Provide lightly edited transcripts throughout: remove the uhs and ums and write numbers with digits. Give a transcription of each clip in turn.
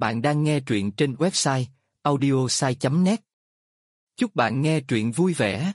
Bạn đang nghe truyện trên website audiosai.net. Chúc bạn nghe truyện vui vẻ.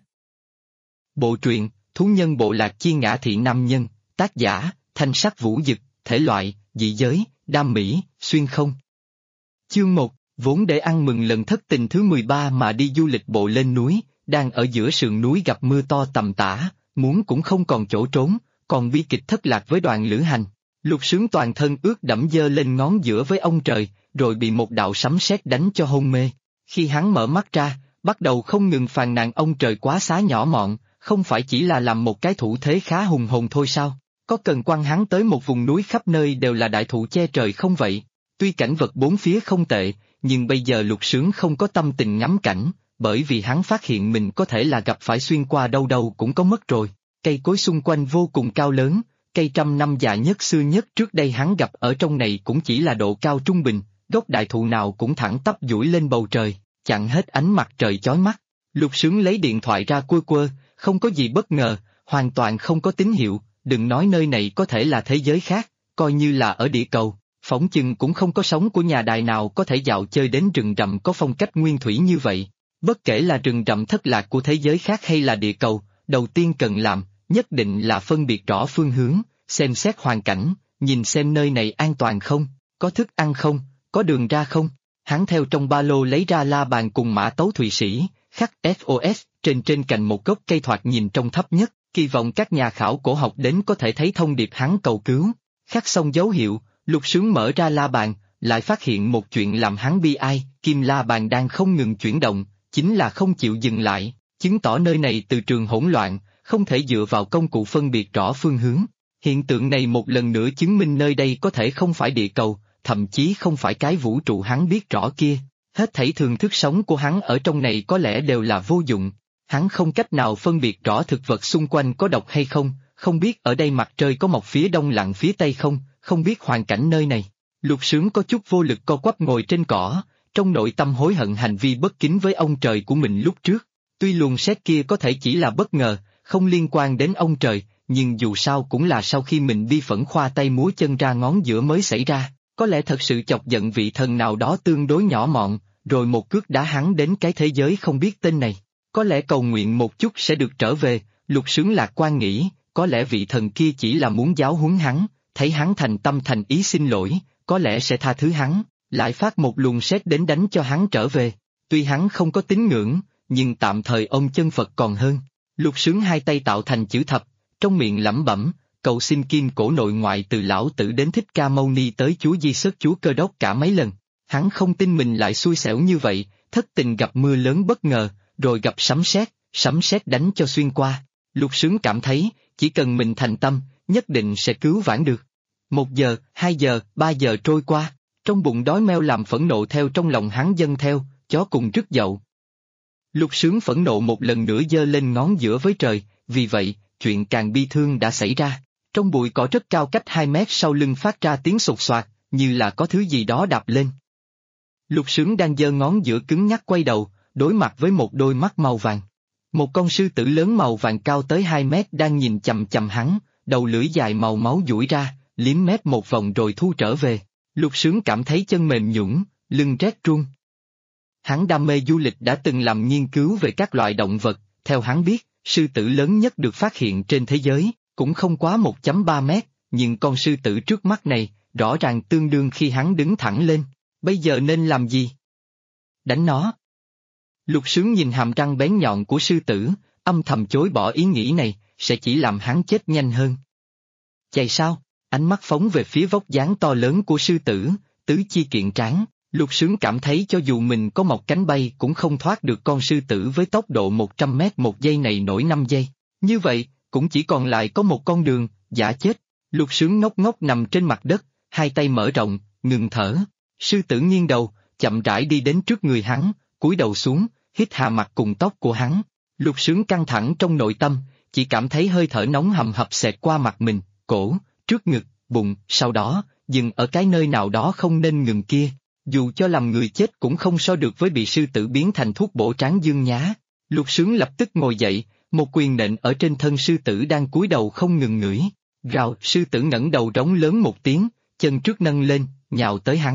Bộ truyện Thú nhân bộ lạc chi ngã thị nam nhân, tác giả Thanh Sắc Vũ Dực, thể loại dị giới, đam mỹ, xuyên không. Chương 1, vốn để ăn mừng lần thất tình thứ 13 mà đi du lịch bộ lên núi, đang ở giữa sườn núi gặp mưa to tầm tã, muốn cũng không còn chỗ trốn, còn bi kịch thất lạc với đoàn lữ hành. Lục Sướng toàn thân ướt đẫm giơ lên ngón giữa với ông trời, rồi bị một đạo sấm sét đánh cho hôn mê. Khi hắn mở mắt ra, bắt đầu không ngừng phàn nàn ông trời quá xá nhỏ mọn, không phải chỉ là làm một cái thủ thế khá hùng hồn thôi sao? Có cần quăng hắn tới một vùng núi khắp nơi đều là đại thụ che trời không vậy? Tuy cảnh vật bốn phía không tệ, nhưng bây giờ Lục Sướng không có tâm tình ngắm cảnh, bởi vì hắn phát hiện mình có thể là gặp phải xuyên qua đâu đâu cũng có mất rồi. Cây cối xung quanh vô cùng cao lớn, cây trăm năm già nhất xưa nhất trước đây hắn gặp ở trong này cũng chỉ là độ cao trung bình, gốc đại thụ nào cũng thẳng tắp duỗi lên bầu trời, chặn hết ánh mặt trời chói mắt. Lục Sướng lấy điện thoại ra quơ quơ, không có gì bất ngờ, hoàn toàn không có tín hiệu, đừng nói nơi này có thể là thế giới khác, coi như là ở địa cầu, phỏng chừng cũng không có sóng của nhà đài nào có thể dạo chơi đến rừng rậm có phong cách nguyên thủy như vậy. Bất kể là rừng rậm thất lạc của thế giới khác hay là địa cầu, đầu tiên cần làm, nhất định là phân biệt rõ phương hướng, xem xét hoàn cảnh, nhìn xem nơi này an toàn không, có thức ăn không, có đường ra không. Hắn theo trong ba lô lấy ra la bàn cùng mã tấu Thụy Sĩ, khắc SOS trên cành một gốc cây thoạt nhìn trông thấp nhất, kỳ vọng các nhà khảo cổ học đến có thể thấy thông điệp hắn cầu cứu. Khắc xong dấu hiệu, Lục Sướng mở ra la bàn, lại phát hiện một chuyện làm hắn bi ai, kim la bàn đang không ngừng chuyển động, chính là không chịu dừng lại, chứng tỏ nơi này từ trường hỗn loạn, không thể dựa vào công cụ phân biệt rõ phương hướng. Hiện tượng này một lần nữa chứng minh nơi đây có thể không phải địa cầu, thậm chí không phải cái vũ trụ hắn biết rõ kia. Hết thảy thường thức sống của hắn ở trong này có lẽ đều là vô dụng. Hắn không cách nào phân biệt rõ thực vật xung quanh có độc hay không, không biết ở đây mặt trời có mọc phía đông lặn phía tây không, không biết hoàn cảnh nơi này. Lục Sướng có chút vô lực co quắp ngồi trên cỏ, trong nội tâm hối hận hành vi bất kính với ông trời của mình lúc trước. Tuy luồng sét kia có thể chỉ là bất ngờ, không liên quan đến ông trời, nhưng dù sao cũng là sau khi mình bi phẫn khoa tay múa chân ra ngón giữa mới xảy ra, có lẽ thật sự chọc giận vị thần nào đó tương đối nhỏ mọn, rồi một cước đá hắn đến cái thế giới không biết tên này. Có lẽ cầu nguyện một chút sẽ được trở về, Lục Sướng lạc quan nghĩ, có lẽ vị thần kia chỉ là muốn giáo huấn hắn, thấy hắn thành tâm thành ý xin lỗi, có lẽ sẽ tha thứ hắn, lại phát một luồng sét đến đánh cho hắn trở về. Tuy hắn không có tín ngưỡng, nhưng tạm thời ôm chân Phật còn hơn. Lục Sướng hai tay tạo thành chữ thập, trong miệng lẩm bẩm, cầu xin kim cổ nội ngoại từ lão tử đến Thích Ca Mâu Ni tới Chúa Di Sớt Chúa Cơ Đốc cả mấy lần. Hắn không tin mình lại xui xẻo như vậy, thất tình gặp mưa lớn bất ngờ, rồi gặp sấm sét đánh cho xuyên qua. Lục Sướng cảm thấy, chỉ cần mình thành tâm, nhất định sẽ cứu vãn được. 1 giờ, 2 giờ, 3 giờ trôi qua, trong bụng đói meo làm phẫn nộ theo trong lòng hắn dâng theo, chó cùng rứt dậu. Lục Sướng phẫn nộ một lần nữa giơ lên ngón giữa với trời, vì vậy, chuyện càng bi thương đã xảy ra. Trong bụi cỏ rất cao cách 2 mét sau lưng phát ra tiếng sột soạt, như là có thứ gì đó đạp lên. Lục Sướng đang giơ ngón giữa cứng nhắc quay đầu, đối mặt với một đôi mắt màu vàng. Một con sư tử lớn màu vàng cao tới 2 mét đang nhìn chằm chằm hắn, đầu lưỡi dài màu máu duỗi ra, liếm mép một vòng rồi thu trở về. Lục Sướng cảm thấy chân mềm nhũn, lưng rét run. Hắn đam mê du lịch đã từng làm nghiên cứu về các loại động vật, theo hắn biết, sư tử lớn nhất được phát hiện trên thế giới, cũng không quá 1,3 mét, nhưng con sư tử trước mắt này, rõ ràng tương đương khi hắn đứng thẳng lên. Bây giờ nên làm gì? Đánh nó. Lục Sướng nhìn hàm răng bén nhọn của sư tử, âm thầm chối bỏ ý nghĩ này, sẽ chỉ làm hắn chết nhanh hơn. Chạy sao? Ánh mắt phóng về phía vóc dáng to lớn của sư tử, tứ chi kiện tráng. Lục Sướng cảm thấy cho dù mình có mọc cánh bay cũng không thoát được con sư tử với tốc độ 100 mét một giây này nổi 5 giây. Như vậy, cũng chỉ còn lại có một con đường, giả chết. Lục Sướng ngốc ngốc nằm trên mặt đất, hai tay mở rộng, ngừng thở. Sư tử nghiêng đầu, chậm rãi đi đến trước người hắn, cúi đầu xuống, hít hà mặt cùng tóc của hắn. Lục Sướng căng thẳng trong nội tâm, chỉ cảm thấy hơi thở nóng hầm hập xẹt qua mặt mình, cổ, trước ngực, bụng, sau đó, dừng ở cái nơi nào đó không nên ngừng kia. Dù cho làm người chết cũng không so được với bị sư tử biến thành thuốc bổ tráng dương nhá. Lục Sướng lập tức ngồi dậy, một quyền nện ở trên thân sư tử đang cúi đầu không ngừng ngửi. Rào, sư tử ngẩng đầu rống lớn một tiếng, chân trước nâng lên, nhào tới hắn.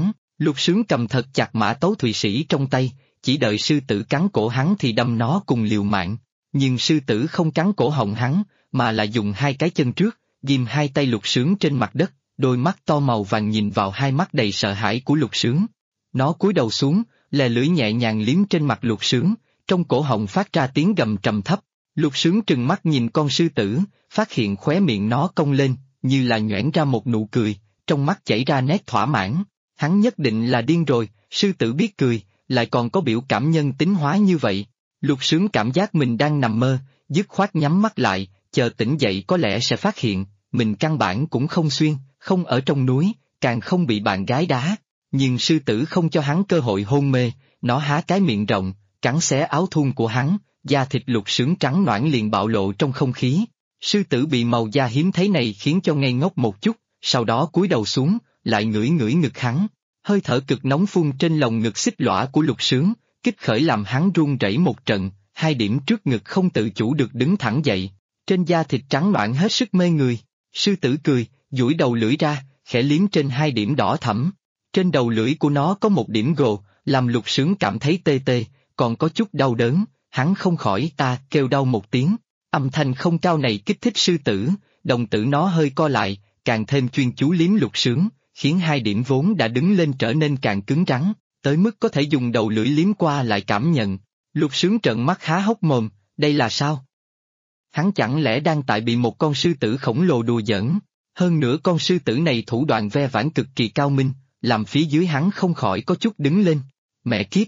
Lục Sướng cầm thật chặt mã tấu Thụy Sĩ trong tay, chỉ đợi sư tử cắn cổ hắn thì đâm nó cùng liều mạng. Nhưng sư tử không cắn cổ họng hắn, mà là dùng hai cái chân trước, ghim hai tay Lục Sướng trên mặt đất, đôi mắt to màu vàng nhìn vào hai mắt đầy sợ hãi của Lục Sướng. Nó cúi đầu xuống, lè lưỡi nhẹ nhàng liếm trên mặt Lục Sướng, trong cổ họng phát ra tiếng gầm trầm thấp. Lục Sướng trừng mắt nhìn con sư tử, phát hiện khóe miệng nó cong lên, như là nhoẻn ra một nụ cười, trong mắt chảy ra nét thỏa mãn. Hắn nhất định là điên rồi, sư tử biết cười, lại còn có biểu cảm nhân tính hóa như vậy. Lục Sướng cảm giác mình đang nằm mơ, dứt khoát nhắm mắt lại, chờ tỉnh dậy có lẽ sẽ phát hiện, mình căn bản cũng không xuyên, không ở trong núi, càng không bị bạn gái đá. Nhưng sư tử không cho hắn cơ hội hôn mê, nó há cái miệng rộng, cắn xé áo thun của hắn, da thịt Lục Sướng trắng nõn liền bạo lộ trong không khí. Sư tử bị màu da hiếm thấy này khiến cho ngây ngốc một chút, sau đó cúi đầu xuống, lại ngửi ngửi ngực hắn. Hơi thở cực nóng phun trên lồng ngực xích lõa của Lục Sướng, kích khởi làm hắn run rẩy một trận, hai điểm trước ngực không tự chủ được đứng thẳng dậy. Trên da thịt trắng nõn hết sức mê người. Sư tử cười, duỗi đầu lưỡi ra, khẽ liếm trên hai điểm đỏ thẫm. Trên đầu lưỡi của nó có một điểm gồ, làm Lục Sướng cảm thấy tê tê, còn có chút đau đớn, hắn không khỏi kêu đau một tiếng. Âm thanh không cao này kích thích sư tử, đồng tử nó hơi co lại, càng thêm chuyên chú liếm Lục Sướng, khiến hai điểm vốn đã đứng lên trở nên càng cứng rắn, tới mức có thể dùng đầu lưỡi liếm qua lại cảm nhận. Lục Sướng trợn mắt há hốc mồm, đây là sao? Hắn chẳng lẽ đang tại bị một con sư tử khổng lồ đùa giỡn? Hơn nữa con sư tử này thủ đoạn ve vãn cực kỳ cao minh, làm phía dưới hắn không khỏi có chút đứng lên. Mẹ kiếp!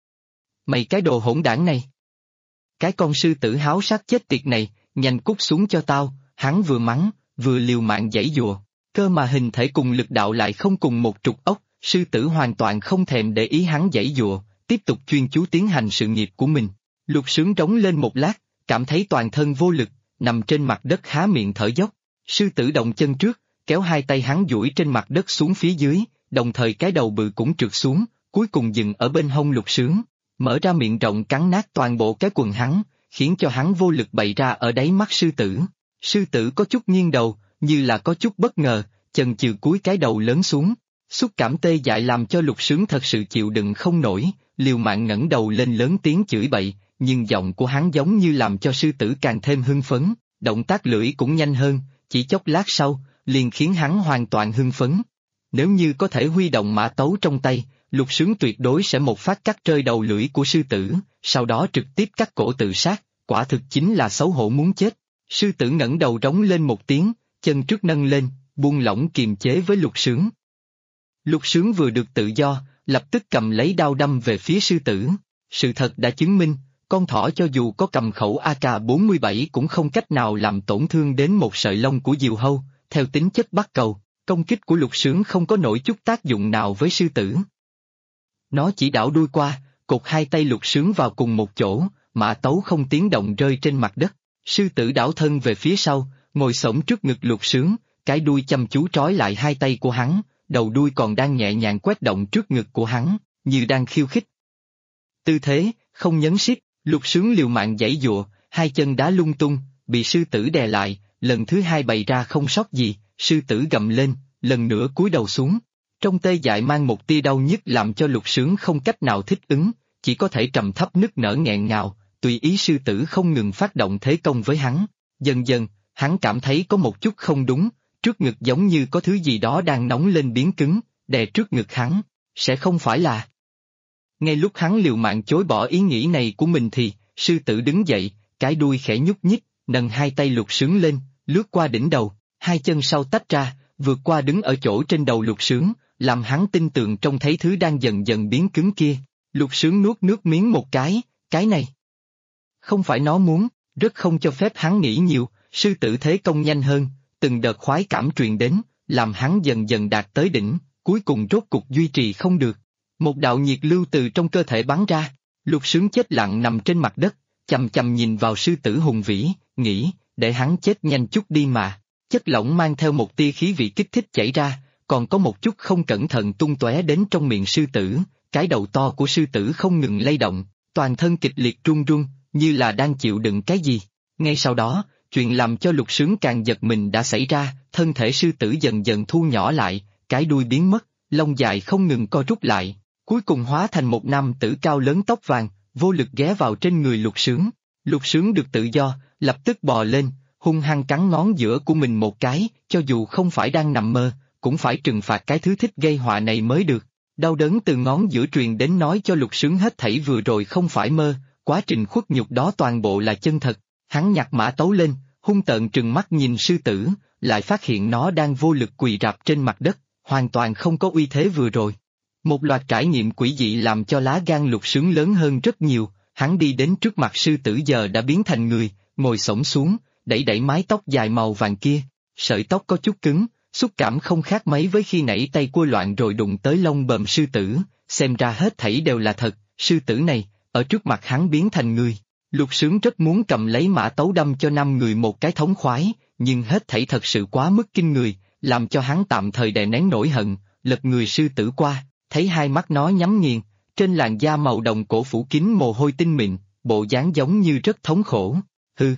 Mày cái đồ hỗn đảng này! Cái con sư tử háo sắc chết tiệt này, nhanh cút xuống cho tao, hắn vừa mắng, vừa liều mạng giãy giụa. Cơ mà hình thể cùng lực đạo lại không cùng một trục ốc, sư tử hoàn toàn không thèm để ý hắn giãy giụa, tiếp tục chuyên chú tiến hành sự nghiệp của mình. Lục Sướng trống lên một lát, cảm thấy toàn thân vô lực, nằm trên mặt đất há miệng thở dốc. Sư tử động chân trước, kéo hai tay hắn duỗi trên mặt đất xuống phía dưới, đồng thời cái đầu bự cũng trượt xuống, cuối cùng dừng ở bên hông Lục Sướng, mở ra miệng rộng cắn nát toàn bộ cái quần hắn, khiến cho hắn vô lực bày ra ở đáy mắt sư tử. Sư tử có chút nghiêng đầu, như là có chút bất ngờ, chần chừ cúi cái đầu lớn xuống. Xúc cảm tê dại làm cho Lục Sướng thật sự chịu đựng không nổi, liều mạng ngẩng đầu lên lớn tiếng chửi bậy, nhưng giọng của hắn giống như làm cho sư tử càng thêm hưng phấn, động tác lưỡi cũng nhanh hơn, chỉ chốc lát sau, liền khiến hắn hoàn toàn hưng phấn. Nếu như có thể huy động mã tấu trong tay, Lục Sướng tuyệt đối sẽ một phát cắt rơi đầu lưỡi của sư tử, sau đó trực tiếp cắt cổ tự sát, quả thực chính là xấu hổ muốn chết. Sư tử ngẩng đầu rống lên một tiếng, chân trước nâng lên, buông lỏng kiềm chế với Lục Sướng. Lục Sướng vừa được tự do, lập tức cầm lấy đao đâm về phía sư tử. Sự thật đã chứng minh, con thỏ cho dù có cầm khẩu AK-47 cũng không cách nào làm tổn thương đến một sợi lông của diều hâu, theo tính chất bắt cầu, công kích của Lục Sướng không có nổi chút tác dụng nào với sư tử. Nó chỉ đảo đuôi qua, cột hai tay Lục Sướng vào cùng một chỗ, mã tấu không tiếng động rơi trên mặt đất. Sư tử đảo thân về phía sau, ngồi xổm trước ngực Lục Sướng, cái đuôi chăm chú trói lại hai tay của hắn, đầu đuôi còn đang nhẹ nhàng quét động trước ngực của hắn, như đang khiêu khích. Tư thế, không nhấn siết, Lục Sướng liều mạng giãy giụa, hai chân đá lung tung, bị sư tử đè lại, lần thứ hai bày ra không sót gì, sư tử gầm lên, lần nữa cúi đầu xuống. Trong tê dại mang một tia đau nhức làm cho Lục Sướng không cách nào thích ứng, chỉ có thể trầm thấp nức nở nghẹn ngào, tùy ý sư tử không ngừng phát động thế công với hắn. Dần dần, hắn cảm thấy có một chút không đúng, trước ngực giống như có thứ gì đó đang nóng lên biến cứng, đè trước ngực hắn, sẽ không phải là... Ngay lúc hắn liều mạng chối bỏ ý nghĩ này của mình thì, sư tử đứng dậy, cái đuôi khẽ nhúc nhích, nâng hai tay Lục Sướng lên, lướt qua đỉnh đầu, hai chân sau tách ra, vượt qua đứng ở chỗ trên đầu Lục Sướng, làm hắn tin tưởng trông thấy thứ đang dần dần biến cứng kia. Lục Sướng nuốt nước miếng một cái này. Không phải nó muốn, rất không cho phép hắn nghĩ nhiều, sư tử thế công nhanh hơn, từng đợt khoái cảm truyền đến, làm hắn dần dần đạt tới đỉnh, cuối cùng rốt cục duy trì không được. Một đạo nhiệt lưu từ trong cơ thể bắn ra, Lục Sướng chết lặng nằm trên mặt đất, chằm chằm nhìn vào sư tử hùng vĩ, nghĩ, để hắn chết nhanh chút đi mà. Chất lỏng mang theo một tia khí vị kích thích chảy ra, còn có một chút không cẩn thận tung tóe đến trong miệng sư tử, cái đầu to của sư tử không ngừng lay động, toàn thân kịch liệt run run, như là đang chịu đựng cái gì. Ngay sau đó, chuyện làm cho Lục Sướng càng giật mình đã xảy ra, thân thể sư tử dần dần thu nhỏ lại, cái đuôi biến mất, lông dài không ngừng co rút lại, cuối cùng hóa thành một nam tử cao lớn tóc vàng, vô lực ghé vào trên người Lục Sướng. Lục Sướng được tự do, lập tức bò lên, hung hăng cắn ngón giữa của mình một cái, cho dù không phải đang nằm mơ, cũng phải trừng phạt cái thứ thích gây họa này mới được. Đau đớn từ ngón giữa truyền đến nói cho Lục Sướng hết thảy vừa rồi không phải mơ, quá trình khuất nhục đó toàn bộ là chân thật. Hắn nhặt mã tấu lên, hung tợn trừng mắt nhìn sư tử, lại phát hiện nó đang vô lực quỳ rạp trên mặt đất, hoàn toàn không có uy thế vừa rồi. Một loạt trải nghiệm quỷ dị làm cho lá gan Lục Sướng lớn hơn rất nhiều, hắn đi đến trước mặt sư tử giờ đã biến thành người, ngồi xổm xuống, đẩy đẩy mái tóc dài màu vàng kia, sợi tóc có chút cứng, xúc cảm không khác mấy với khi nãy tay cua loạn rồi đụng tới lông bờm sư tử, xem ra hết thảy đều là thật, sư tử này, ở trước mặt hắn biến thành người. Lục Sướng rất muốn cầm lấy mã tấu đâm cho 5 người một cái thống khoái, nhưng hết thảy thật sự quá mức kinh người, làm cho hắn tạm thời đè nén nỗi hận, lật người sư tử qua, thấy hai mắt nó nhắm nghiền, trên làn da màu đồng cổ phủ kín mồ hôi tinh mịn, bộ dáng giống như rất thống khổ. Hừ.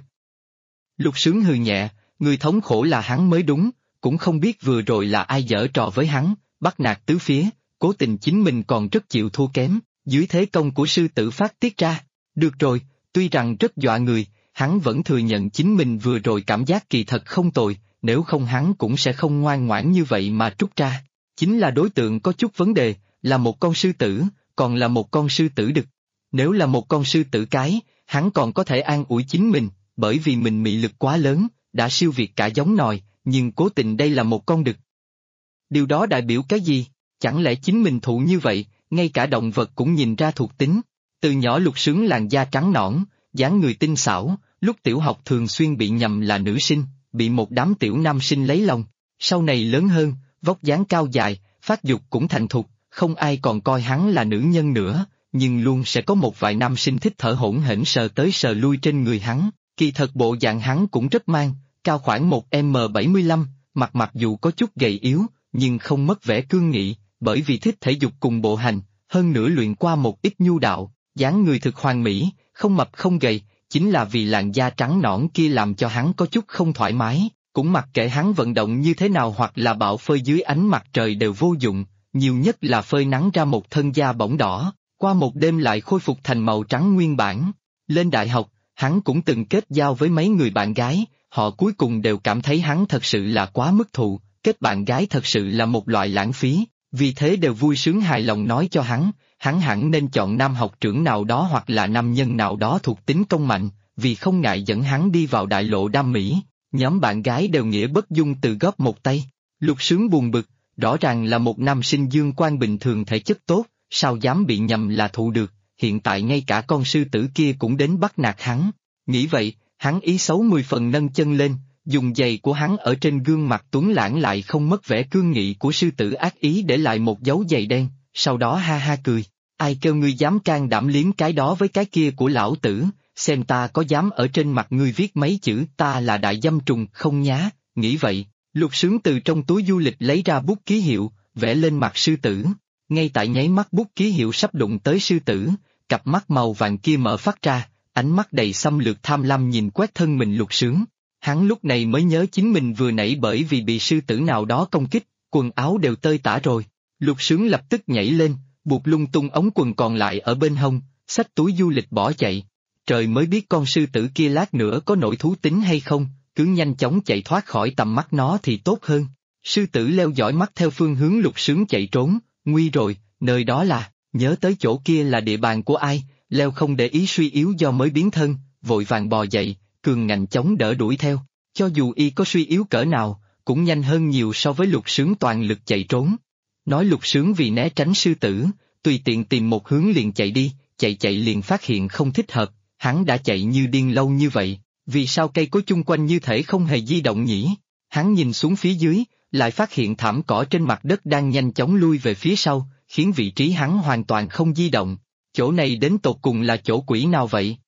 Lục Sướng hừ nhẹ, người thống khổ là hắn mới đúng, cũng không biết vừa rồi là ai giở trò với hắn, bắt nạt tứ phía, cố tình chính mình còn rất chịu thua kém, dưới thế công của sư tử phát tiết ra. Được rồi, tuy rằng rất dọa người, hắn vẫn thừa nhận chính mình vừa rồi cảm giác kỳ thật không tồi, nếu không hắn cũng sẽ không ngoan ngoãn như vậy mà trút ra. Chính là đối tượng có chút vấn đề, là một con sư tử, còn là một con sư tử đực. Nếu là một con sư tử cái, hắn còn có thể an ủi chính mình, bởi vì mình mị lực quá lớn, đã siêu việt cả giống nòi, nhưng cố tình đây là một con đực. Điều đó đại biểu cái gì? Chẳng lẽ chính mình thụ như vậy, ngay cả động vật cũng nhìn ra thuộc tính. Từ nhỏ Lục Sướng làn da trắng nõn, dáng người tinh xảo, lúc tiểu học thường xuyên bị nhầm là nữ sinh, bị một đám tiểu nam sinh lấy lòng. Sau này lớn hơn, vóc dáng cao dài, phát dục cũng thành thục, không ai còn coi hắn là nữ nhân nữa, nhưng luôn sẽ có một vài nam sinh thích thở hổn hển sờ tới sờ lui trên người hắn. Kỳ thật bộ dạng hắn cũng rất mang, cao khoảng 1m75, mặt mặc dù có chút gầy yếu, nhưng không mất vẻ cương nghị, bởi vì thích thể dục cùng bộ hành, hơn nữa luyện qua một ít nhu đạo, dáng người thực hoàn mỹ, không mập không gầy, chính là vì làn da trắng nõn kia làm cho hắn có chút không thoải mái, cũng mặc kệ hắn vận động như thế nào hoặc là bạo phơi dưới ánh mặt trời đều vô dụng, nhiều nhất là phơi nắng ra một thân da bỏng đỏ, qua một đêm lại khôi phục thành màu trắng nguyên bản. Lên đại học, hắn cũng từng kết giao với mấy người bạn gái, họ cuối cùng đều cảm thấy hắn thật sự là quá mức thụ, kết bạn gái thật sự là một loại lãng phí, vì thế đều vui sướng hài lòng nói cho hắn hẳn nên chọn nam học trưởng nào đó hoặc là nam nhân nào đó thuộc tính công mạnh, vì không ngại dẫn hắn đi vào đại lộ đam mỹ. Nhóm bạn gái đều nghĩa bất dung từ góp một tay. Lục Sướng buồn bực, rõ ràng là một nam sinh dương quan bình thường thể chất tốt, sao dám bị nhầm là thụ được, hiện tại ngay cả con sư tử kia cũng đến bắt nạt hắn. Nghĩ vậy, hắn ý xấu 10 phần nâng chân lên, dùng giày của hắn ở trên gương mặt tuấn lãng lại không mất vẻ cương nghị của sư tử ác ý để lại một dấu giày đen, sau đó ha ha cười. Ai kêu ngươi dám can đảm liếm cái đó với cái kia của lão tử, xem ta có dám ở trên mặt ngươi viết mấy chữ ta là đại dâm trùng không nhá, nghĩ vậy, Lục Sướng từ trong túi du lịch lấy ra bút ký hiệu, vẽ lên mặt sư tử. Ngay tại nháy mắt bút ký hiệu sắp đụng tới sư tử, cặp mắt màu vàng kia mở phát ra, ánh mắt đầy xâm lược tham lam nhìn quét thân mình Lục Sướng. Hắn lúc này mới nhớ chính mình vừa nãy bởi vì bị sư tử nào đó công kích, quần áo đều tơi tả rồi. Lục Sướng lập tức nhảy lên, buộc lung tung ống quần còn lại ở bên hông, xách túi du lịch bỏ chạy. Trời mới biết con sư tử kia lát nữa có nổi thú tính hay không, cứ nhanh chóng chạy thoát khỏi tầm mắt nó thì tốt hơn. Sư tử leo dõi mắt theo phương hướng Lục Sướng chạy trốn, nguy rồi, nơi đó là, nhớ tới chỗ kia là địa bàn của ai, leo không để ý suy yếu do mới biến thân, vội vàng bò dậy, cường ngạnh chống đỡ đuổi theo, cho dù y có suy yếu cỡ nào, cũng nhanh hơn nhiều so với Lục Sướng toàn lực chạy trốn. Nói Lục Sướng vì né tránh sư tử, tùy tiện tìm một hướng liền chạy đi, chạy liền phát hiện không thích hợp, hắn đã chạy như điên lâu như vậy, vì sao cây cối chung quanh như thể không hề di động nhỉ? Hắn nhìn xuống phía dưới, lại phát hiện thảm cỏ trên mặt đất đang nhanh chóng lui về phía sau, khiến vị trí hắn hoàn toàn không di động. Chỗ này đến tột cùng là chỗ quỷ nào vậy?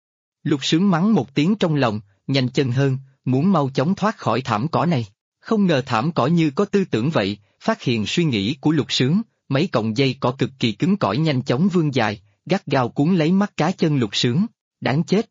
Lục Sướng mắng một tiếng trong lòng, nhanh chân hơn, muốn mau chóng thoát khỏi thảm cỏ này. Không ngờ thảm cỏ như có tư tưởng vậy, phát hiện suy nghĩ của Lục Sướng, mấy cọng dây cỏ cực kỳ cứng cỏi nhanh chóng vươn dài, gắt gao cuốn lấy mắt cá chân Lục Sướng, đáng chết.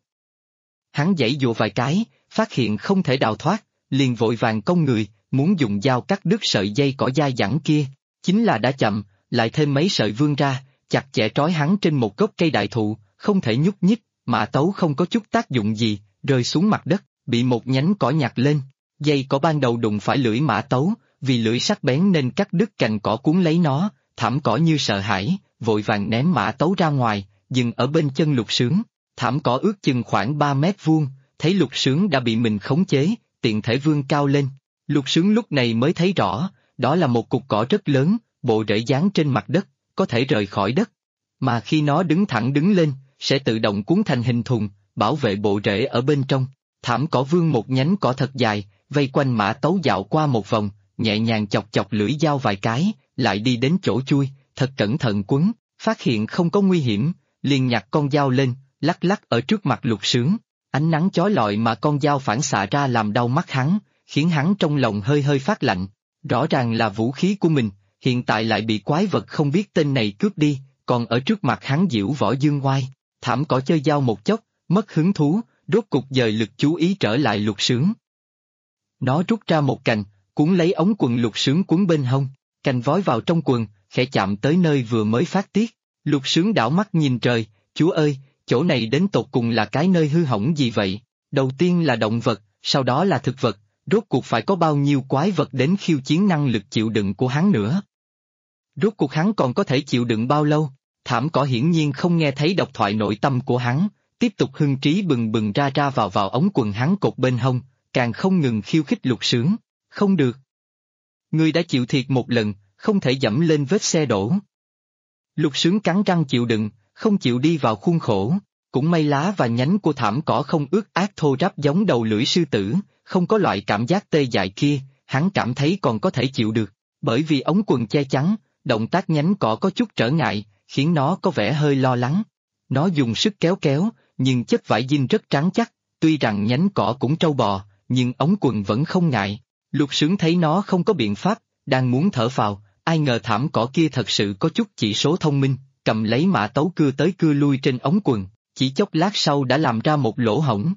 Hắn giãy giụa vài cái, phát hiện không thể đào thoát, liền vội vàng cong người, muốn dùng dao cắt đứt sợi dây cỏ dai dẳng kia. Chính là đã chậm, lại thêm mấy sợi vươn ra, chặt chẽ trói hắn trên một gốc cây đại thụ, không thể nhúc nhích, mã tấu không có chút tác dụng gì, rơi xuống mặt đất, bị một nhánh cỏ nhặt lên. Dây cỏ ban đầu đụng phải lưỡi mã tấu, vì lưỡi sắc bén nên cắt đứt cành cỏ cuốn lấy nó, Thảm Cỏ như sợ hãi, vội vàng ném mã tấu ra ngoài, dừng ở bên chân Lục Sướng. Thảm Cỏ ước chừng khoảng 3 mét vuông, thấy Lục Sướng đã bị mình khống chế, tiện thể vươn cao lên. Lục Sướng lúc này mới thấy rõ, đó là một cục cỏ rất lớn, bộ rễ dán trên mặt đất, có thể rời khỏi đất. Mà khi nó đứng thẳng đứng lên, sẽ tự động cuốn thành hình thùng, bảo vệ bộ rễ ở bên trong. Thảm Cỏ vươn một nhánh cỏ thật dài, vây quanh mã tấu dạo qua một vòng, nhẹ nhàng chọc chọc lưỡi dao vài cái, lại đi đến chỗ chui, thật cẩn thận quấn, phát hiện không có nguy hiểm, liền nhặt con dao lên, lắc lắc ở trước mặt Lục Sướng. Ánh nắng chói lọi mà con dao phản xạ ra làm đau mắt hắn, khiến hắn trong lòng hơi hơi phát lạnh. Rõ ràng là vũ khí của mình, hiện tại lại bị quái vật không biết tên này cướp đi, còn ở trước mặt hắn diễu võ dương oai. Thảm Cỏ chơi dao một chốc, mất hứng thú, rốt cục dời lực chú ý trở lại Lục Sướng. Nó rút ra một cành, cuốn lấy ống quần Lục Sướng cuốn bên hông, cành vói vào trong quần, khẽ chạm tới nơi vừa mới phát tiết. Lục Sướng đảo mắt nhìn trời, chúa ơi, chỗ này đến tột cùng là cái nơi hư hỏng gì vậy? Đầu tiên là động vật, sau đó là thực vật, rốt cuộc phải có bao nhiêu quái vật đến khiêu chiến năng lực chịu đựng của hắn nữa? Rốt cuộc hắn còn có thể chịu đựng bao lâu? Thảm Cỏ hiển nhiên không nghe thấy độc thoại nội tâm của hắn, tiếp tục hưng trí bừng bừng ra ra vào ống quần hắn cột bên hông, càng không ngừng khiêu khích Lục Sướng. Không được. Ngươi đã chịu thiệt một lần, không thể dẫm lên vết xe đổ. Lục Sướng cắn răng chịu đựng, không chịu đi vào khuôn khổ. Cũng may lá và nhánh của Thảm Cỏ không ướt át thô ráp giống đầu lưỡi sư tử, không có loại cảm giác tê dại kia, hắn cảm thấy còn có thể chịu được. Bởi vì ống quần che chắn, động tác nhánh cỏ có chút trở ngại, khiến nó có vẻ hơi lo lắng. Nó dùng sức kéo kéo, nhưng chất vải jean rất trắng chắc, tuy rằng nhánh cỏ cũng trâu bò, nhưng ống quần vẫn không ngại. Lục Sướng thấy nó không có biện pháp, đang muốn thở phào, ai ngờ Thảm Cỏ kia thật sự có chút chỉ số thông minh, cầm lấy mã tấu cưa tới cưa lui trên ống quần, chỉ chốc lát sau đã làm ra một lỗ hổng.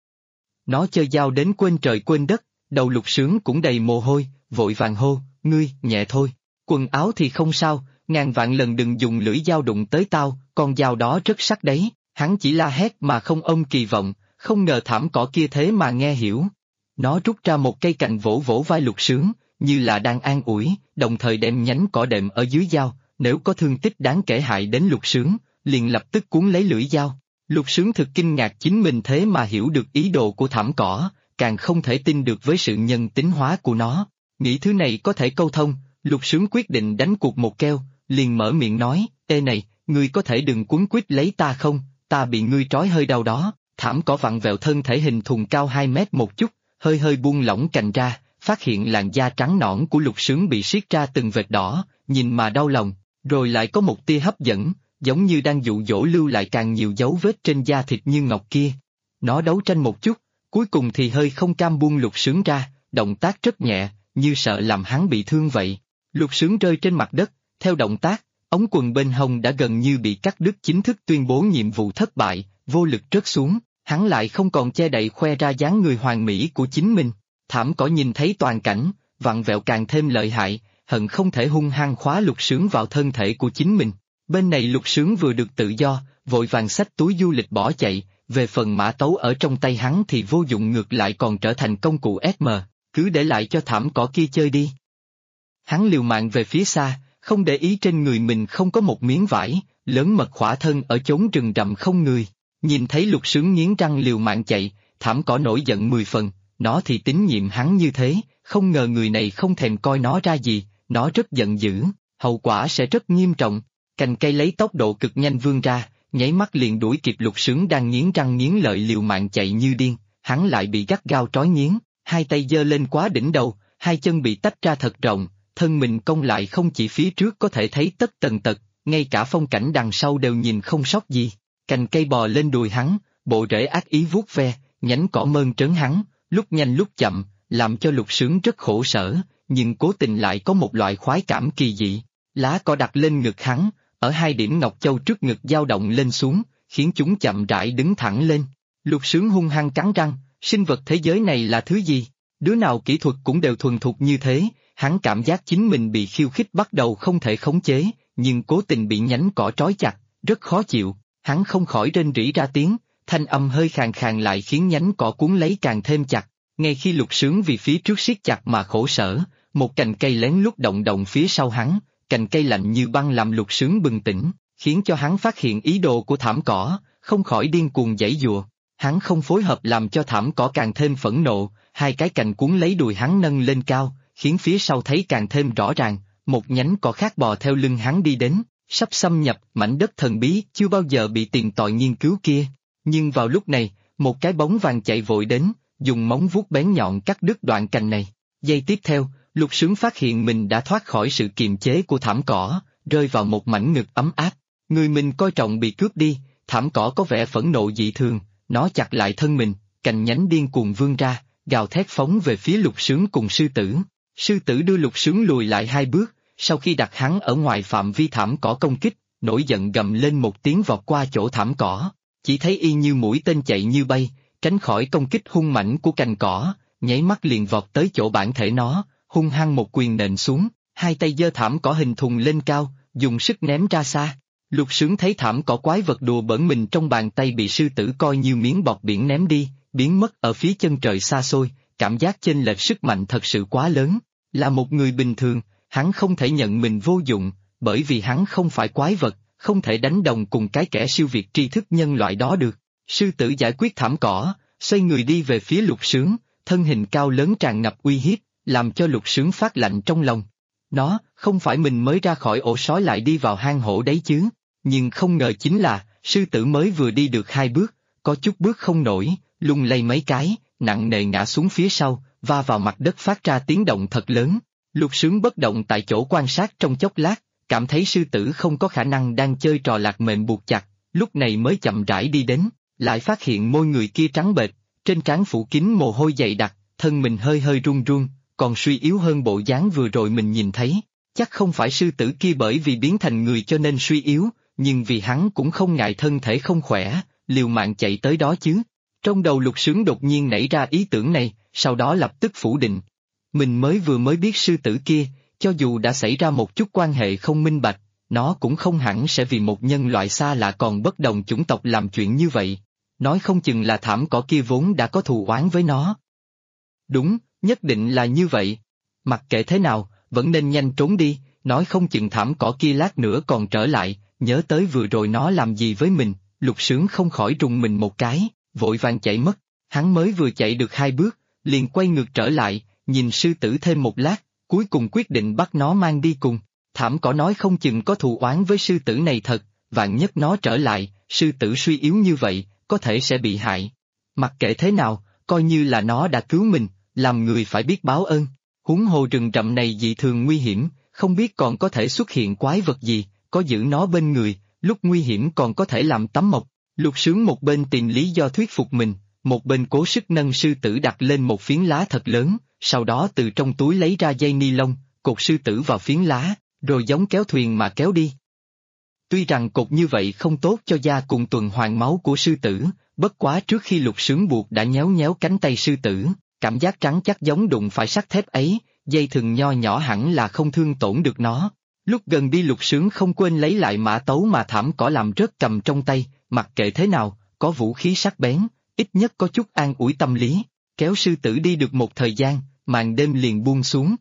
Nó chơi dao đến quên trời quên đất, đầu Lục Sướng cũng đầy mồ hôi, vội vàng hô, ngươi, nhẹ thôi, quần áo thì không sao, ngàn vạn lần đừng dùng lưỡi dao đụng tới tao, con dao đó rất sắc đấy. Hắn chỉ la hét mà không ôm kỳ vọng, không ngờ Thảm Cỏ kia thế mà nghe hiểu. Nó rút ra một cây cành vỗ vỗ vai Lục Sướng, như là đang an ủi, đồng thời đem nhánh cỏ đệm ở dưới dao, nếu có thương tích đáng kể hại đến Lục Sướng, liền lập tức cuốn lấy lưỡi dao. Lục Sướng thực kinh ngạc chính mình thế mà hiểu được ý đồ của Thảm Cỏ, càng không thể tin được với sự nhân tính hóa của nó. Nghĩ thứ này có thể câu thông, Lục Sướng quyết định đánh cuộc một keo, liền mở miệng nói, ê này, ngươi có thể đừng quấn quýt lấy ta không, ta bị ngươi trói hơi đau đó. Thảm Cỏ vặn vẹo thân thể hình thùng cao 2 mét một chút, hơi hơi buông lỏng cành ra, phát hiện làn da trắng nõn của Lục Sướng bị siết ra từng vệt đỏ, nhìn mà đau lòng, rồi lại có một tia hấp dẫn, giống như đang dụ dỗ lưu lại càng nhiều dấu vết trên da thịt như ngọc kia. Nó đấu tranh một chút, cuối cùng thì hơi không cam buông Lục Sướng ra, động tác rất nhẹ, như sợ làm hắn bị thương vậy. Lục Sướng rơi trên mặt đất, theo động tác, ống quần bên hông đã gần như bị cắt đứt, chính thức tuyên bố nhiệm vụ thất bại, vô lực rớt xuống, hắn lại không còn che đậy khoe ra dáng người hoàn mỹ của chính mình. Thảm Cỏ nhìn thấy toàn cảnh, vặn vẹo càng thêm lợi hại, hận không thể hung hăng khóa Lục Sướng vào thân thể của chính mình. Bên này Lục Sướng vừa được tự do, vội vàng xách túi du lịch bỏ chạy, về phần mã tấu ở trong tay hắn thì vô dụng, ngược lại còn trở thành công cụ SM, cứ để lại cho Thảm Cỏ kia chơi đi. Hắn liều mạng về phía xa, không để ý trên người mình không có một miếng vải, lớn mật khỏa thân ở chốn rừng rậm không người. Nhìn thấy Lục Sướng nghiến răng liều mạng chạy, Thảm Cỏ nổi giận 10 phần, nó thì tín nhiệm hắn như thế, không ngờ người này không thèm coi nó ra gì, nó rất giận dữ, hậu quả sẽ rất nghiêm trọng. Cành cây lấy tốc độ cực nhanh vươn ra, nháy mắt liền đuổi kịp Lục Sướng đang nghiến răng nghiến lợi liều mạng chạy như điên, hắn lại bị gắt gao trói nghiến, hai tay giơ lên quá đỉnh đầu, hai chân bị tách ra thật rộng, thân mình cong lại, không chỉ phía trước có thể thấy tất tần tật, ngay cả phong cảnh đằng sau đều nhìn không sót gì. Cành cây bò lên đùi hắn, bộ rễ ác ý vuốt ve, nhánh cỏ mơn trớn hắn, lúc nhanh lúc chậm, làm cho Lục Sướng rất khổ sở, nhưng cố tình lại có một loại khoái cảm kỳ dị. Lá cỏ đặt lên ngực hắn, ở hai điểm ngọc châu trước ngực dao động lên xuống, khiến chúng chậm rãi đứng thẳng lên. Lục Sướng hung hăng cắn răng, sinh vật thế giới này là thứ gì? Đứa nào kỹ thuật cũng đều thuần thục như thế, Hắn cảm giác chính mình bị khiêu khích bắt đầu không thể khống chế, nhưng cố tình bị nhánh cỏ trói chặt, rất khó chịu, hắn không khỏi rên rỉ ra tiếng, thanh âm hơi khàn khàn lại khiến nhánh cỏ cuốn lấy càng thêm chặt. Ngay khi Lục Sướng vì phía trước siết chặt mà khổ sở, một cành cây lén lút động động phía sau hắn, cành cây lạnh như băng làm Lục Sướng bừng tỉnh, khiến cho hắn phát hiện ý đồ của thảm cỏ, không khỏi điên cuồng giãy giụa. Hắn không phối hợp làm cho thảm cỏ càng thêm phẫn nộ, hai cái cành cuốn lấy đùi hắn nâng lên cao, khiến phía sau thấy càng thêm rõ ràng, một nhánh cỏ khác bò theo lưng hắn đi đến, sắp xâm nhập mảnh đất thần bí chưa bao giờ bị tìm tòi nghiên cứu kia. Nhưng vào lúc này, một cái bóng vàng chạy vội đến, dùng móng vuốt bén nhọn cắt đứt đoạn cành này. Giây tiếp theo, Lục Sướng phát hiện mình đã thoát khỏi sự kiềm chế của thảm cỏ, rơi vào một mảnh ngực ấm áp. Người mình coi trọng bị cướp đi, thảm cỏ có vẻ phẫn nộ dị thường, nó chặt lại thân mình, cành nhánh điên cuồng vươn ra, gào thét phóng về phía Lục Sướng cùng sư tử. Sư tử đưa Lục Sướng lùi lại 2 bước, sau khi đặt hắn ở ngoài phạm vi thảm cỏ công kích, nổi giận gầm lên một tiếng vọt qua chỗ thảm cỏ, chỉ thấy y như mũi tên chạy như bay, tránh khỏi công kích hung mãnh của cành cỏ, nháy mắt liền vọt tới chỗ bản thể nó, hung hăng một quyền nện xuống, hai tay giơ thảm cỏ hình thùng lên cao, dùng sức ném ra xa. Lục Sướng thấy thảm cỏ quái vật đùa bỡn mình trong bàn tay bị sư tử coi như miếng bọt biển ném đi, biến mất ở phía chân trời xa xôi, cảm giác chênh lệch sức mạnh thật sự quá lớn. Là một người bình thường, hắn không thể nhận mình vô dụng, bởi vì hắn không phải quái vật, không thể đánh đồng cùng cái kẻ siêu việt tri thức nhân loại đó được. Sư tử giải quyết thảm cỏ, xoay người đi về phía Lục Sướng, thân hình cao lớn tràn ngập uy hiếp, làm cho Lục Sướng phát lạnh trong lòng. Nó, không phải mình mới ra khỏi ổ sói lại đi vào hang hổ đấy chứ, nhưng không ngờ chính là, sư tử mới vừa đi được 2 bước, có chút bước không nổi, lung lay mấy cái, nặng nề ngã xuống phía sau, va vào mặt đất phát ra tiếng động thật lớn. Lục Sướng bất động tại chỗ quan sát trong chốc lát, cảm thấy sư tử không có khả năng đang chơi trò lạc mềm buộc chặt, lúc này mới chậm rãi đi đến, lại phát hiện môi người kia trắng bệch, trên trán phủ kín mồ hôi dày đặc, thân mình hơi hơi run run, còn suy yếu hơn bộ dáng vừa rồi mình nhìn thấy. Chắc không phải sư tử kia bởi vì biến thành người cho nên suy yếu, nhưng vì hắn cũng không ngại thân thể không khỏe, liều mạng chạy tới đó chứ. Trong đầu Lục Sướng đột nhiên nảy ra ý tưởng này, sau đó lập tức phủ định. Mình mới biết sư tử kia, cho dù đã xảy ra một chút quan hệ không minh bạch, nó cũng không hẳn sẽ vì một nhân loại xa lạ còn bất đồng chủng tộc làm chuyện như vậy. Nói không chừng là thảm cỏ kia vốn đã có thù oán với nó. Đúng, nhất định là như vậy. Mặc kệ thế nào, vẫn nên nhanh trốn đi, nói không chừng thảm cỏ kia lát nữa còn trở lại, nhớ tới vừa rồi nó làm gì với mình, Lục Sướng không khỏi rùng mình một cái, vội vàng chạy mất. Hắn mới vừa chạy được 2 bước, liền quay ngược trở lại, nhìn sư tử thêm một lát, cuối cùng quyết định bắt nó mang đi cùng. Thảm cỏ nói không chừng có thù oán với sư tử này thật, vạn nhất nó trở lại, sư tử suy yếu như vậy, có thể sẽ bị hại. Mặc kệ thế nào, coi như là nó đã cứu mình, làm người phải biết báo ơn. Huống hồ rừng rậm này dị thường nguy hiểm, không biết còn có thể xuất hiện quái vật gì, có giữ nó bên người, lúc nguy hiểm còn có thể làm tấm mộc. Lục Sướng một bên tìm lý do thuyết phục mình, một bên cố sức nâng sư tử đặt lên một phiến lá thật lớn, sau đó từ trong túi lấy ra dây ni lông, cột sư tử vào phiến lá, rồi giống kéo thuyền mà kéo đi. Tuy rằng cột như vậy không tốt cho da cùng tuần hoàn máu của sư tử, bất quá trước khi Lục Sướng buộc đã nhéo nhéo cánh tay sư tử, cảm giác trắng chắc giống đụng phải sắt thép ấy, dây thừng nho nhỏ hẳn là không thương tổn được nó. Lúc gần đi Lục Sướng không quên lấy lại mã tấu mà thảm cỏ làm rớt cầm trong tay, mặc kệ thế nào, có vũ khí sắc bén, ít nhất có chút an ủi tâm lý. Kéo sư tử đi được một thời gian, màn đêm liền buông xuống.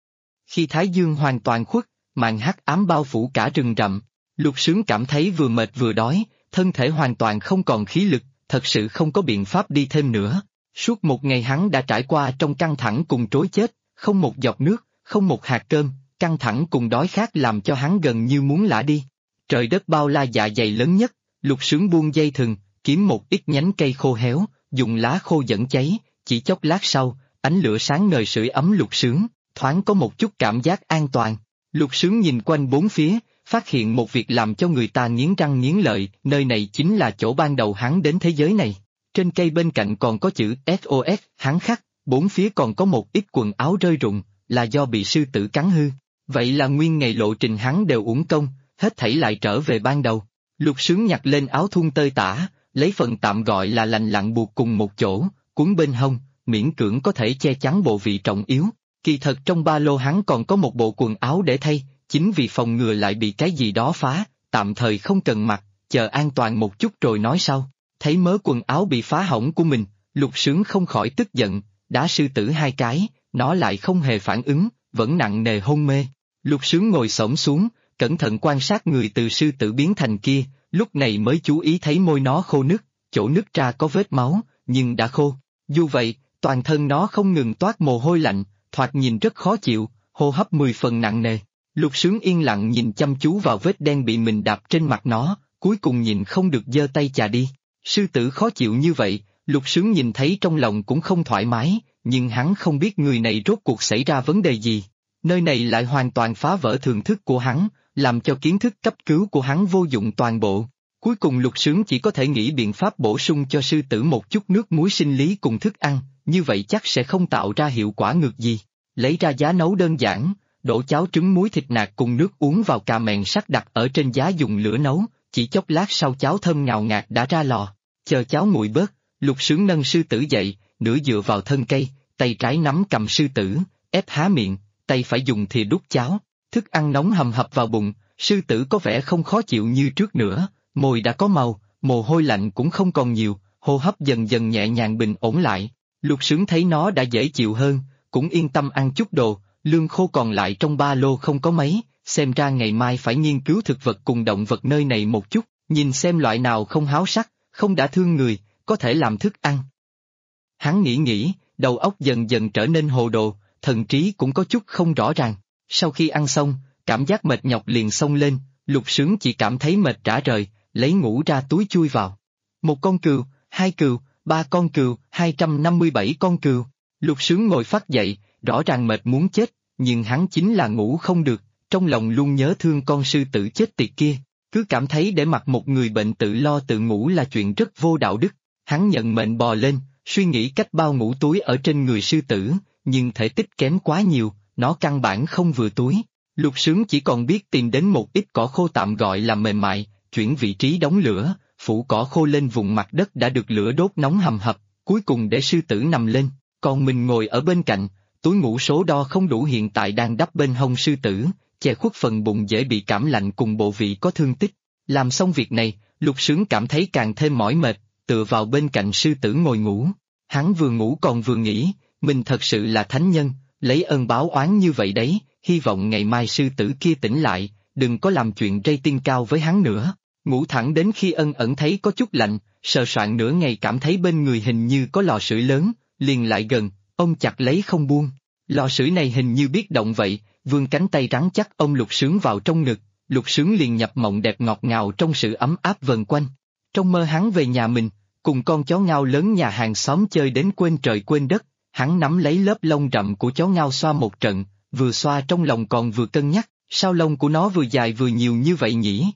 Khi thái dương hoàn toàn khuất, màn hắc ám bao phủ cả rừng rậm, Lục Sướng cảm thấy vừa mệt vừa đói, thân thể hoàn toàn không còn khí lực, thật sự không có biện pháp đi thêm nữa. Suốt một ngày hắn đã trải qua trong căng thẳng cùng trối chết, không một giọt nước, không một hạt cơm, căng thẳng cùng đói khát làm cho hắn gần như muốn lả đi. Trời đất bao la dạ dày lớn nhất, Lục Sướng buông dây thừng, kiếm một ít nhánh cây khô héo, dùng lá khô dẫn cháy, chỉ chốc lát sau, ánh lửa sáng ngời sưởi ấm Lục Sướng, thoáng có một chút cảm giác an toàn. Lục Sướng nhìn quanh bốn phía, phát hiện một việc làm cho người ta nghiến răng nghiến lợi, nơi này chính là chỗ ban đầu hắn đến thế giới này. Trên cây bên cạnh còn có chữ SOS, hắn khắc, bốn phía còn có một ít quần áo rơi rụng, là do bị sư tử cắn hư. Vậy là nguyên ngày lộ trình hắn đều uổng công, hết thảy lại trở về ban đầu. Lục Sướng nhặt lên áo thun tơi tả, lấy phần tạm gọi là lành lặn buộc cùng một chỗ, cuốn bên hông, miễn cưỡng có thể che chắn bộ vị trọng yếu. Kỳ thật trong ba lô hắn còn có một bộ quần áo để thay, chính vì phòng ngừa lại bị cái gì đó phá, tạm thời không cần mặc, chờ an toàn một chút rồi nói sau. Thấy mớ quần áo bị phá hỏng của mình, Lục Sướng không khỏi tức giận, đá sư tử 2 cái, nó lại không hề phản ứng, vẫn nặng nề hôn mê. Lục Sướng ngồi xổm xuống, cẩn thận quan sát người từ sư tử biến thành kia, lúc này mới chú ý thấy môi nó khô nứt, chỗ nứt ra có vết máu, nhưng đã khô. Dù vậy, toàn thân nó không ngừng toát mồ hôi lạnh, thoạt nhìn rất khó chịu, hô hấp 10 phần nặng nề. Lục Sướng yên lặng nhìn chăm chú vào vết đen bị mình đạp trên mặt nó, cuối cùng nhìn không được giơ tay chà đi. Sư tử khó chịu như vậy, Lục Sướng nhìn thấy trong lòng cũng không thoải mái, nhưng hắn không biết người này rốt cuộc xảy ra vấn đề gì. Nơi này lại hoàn toàn phá vỡ thường thức của hắn, làm cho kiến thức cấp cứu của hắn vô dụng toàn bộ. Cuối cùng Lục Sướng chỉ có thể nghĩ biện pháp bổ sung cho sư tử một chút nước muối sinh lý cùng thức ăn, như vậy chắc sẽ không tạo ra hiệu quả ngược gì. Lấy ra giá nấu đơn giản, đổ cháo trứng muối thịt nạc cùng nước uống vào cà mèn sắt đặt ở trên giá dùng lửa nấu, chỉ chốc lát sau cháo thơm ngào ngạt đã ra lò. Chờ cháo nguội bớt, Lục Sướng nâng sư tử dậy, nửa dựa vào thân cây, tay trái nắm cầm sư tử, ép há miệng, tay phải dùng thìa đút cháo. Thức ăn nóng hầm hập vào bụng, sư tử có vẻ không khó chịu như trước nữa, môi đã có màu, mồ hôi lạnh cũng không còn nhiều, hô hấp dần dần nhẹ nhàng bình ổn lại. Lục Sướng thấy nó đã dễ chịu hơn, cũng yên tâm ăn chút đồ, lương khô còn lại trong ba lô không có mấy, xem ra ngày mai phải nghiên cứu thực vật cùng động vật nơi này một chút, nhìn xem loại nào không háo sắc, không đả thương người, có thể làm thức ăn. Hắn nghĩ, đầu óc dần dần trở nên hồ đồ, thần trí cũng có chút không rõ ràng. Sau khi ăn xong, cảm giác mệt nhọc liền xông lên, Lục Sướng chỉ cảm thấy mệt rã rời, lấy ngủ ra túi chui vào. 1 con cừu, 2 cừu, 3 con cừu, 257 con cừu. Lục Sướng ngồi phắt dậy, rõ ràng mệt muốn chết, nhưng hắn chính là ngủ không được, trong lòng luôn nhớ thương con sư tử chết tiệt kia, cứ cảm thấy để mặc một người bệnh tự lo tự ngủ là chuyện rất vô đạo đức. Hắn nhận mệnh bò lên, suy nghĩ cách bao ngủ túi ở trên người sư tử, nhưng thể tích kém quá nhiều, nó căn bản không vừa túi. Lục Sướng chỉ còn biết tìm đến một ít cỏ khô tạm gọi là mềm mại, chuyển vị trí đống lửa, phủ cỏ khô lên vùng mặt đất đã được lửa đốt nóng hầm hập, cuối cùng để sư tử nằm lên, còn mình ngồi ở bên cạnh, túi ngủ số đo không đủ hiện tại đang đắp bên hông sư tử, che khuất phần bụng dễ bị cảm lạnh cùng bộ vị có thương tích. Làm xong việc này, Lục Sướng cảm thấy càng thêm mỏi mệt, tựa vào bên cạnh sư tử ngồi ngủ. Hắn vừa ngủ còn vừa nghĩ, mình thật sự là thánh nhân, lấy ơn báo oán như vậy đấy, hy vọng ngày mai sư tử kia tỉnh lại, đừng có làm chuyện rating cao với hắn nữa. Ngủ thẳng đến khi ân ẩn thấy có chút lạnh, sờ soạn nửa ngày cảm thấy bên người hình như có lò sưởi lớn, liền lại gần, ôm chặt lấy không buông. Lò sưởi này hình như biết động vậy, vươn cánh tay rắn chắc ôm Lục Sướng vào trong ngực, Lục Sướng liền nhập mộng đẹp ngọt ngào trong sự ấm áp vần quanh. Trong mơ hắn về nhà mình, cùng con chó ngao lớn nhà hàng xóm chơi đến quên trời quên đất, hắn nắm lấy lớp lông rậm của chó ngao xoa một trận, vừa xoa trong lòng còn vừa cân nhắc, sao lông của nó vừa dài vừa nhiều như vậy nhỉ?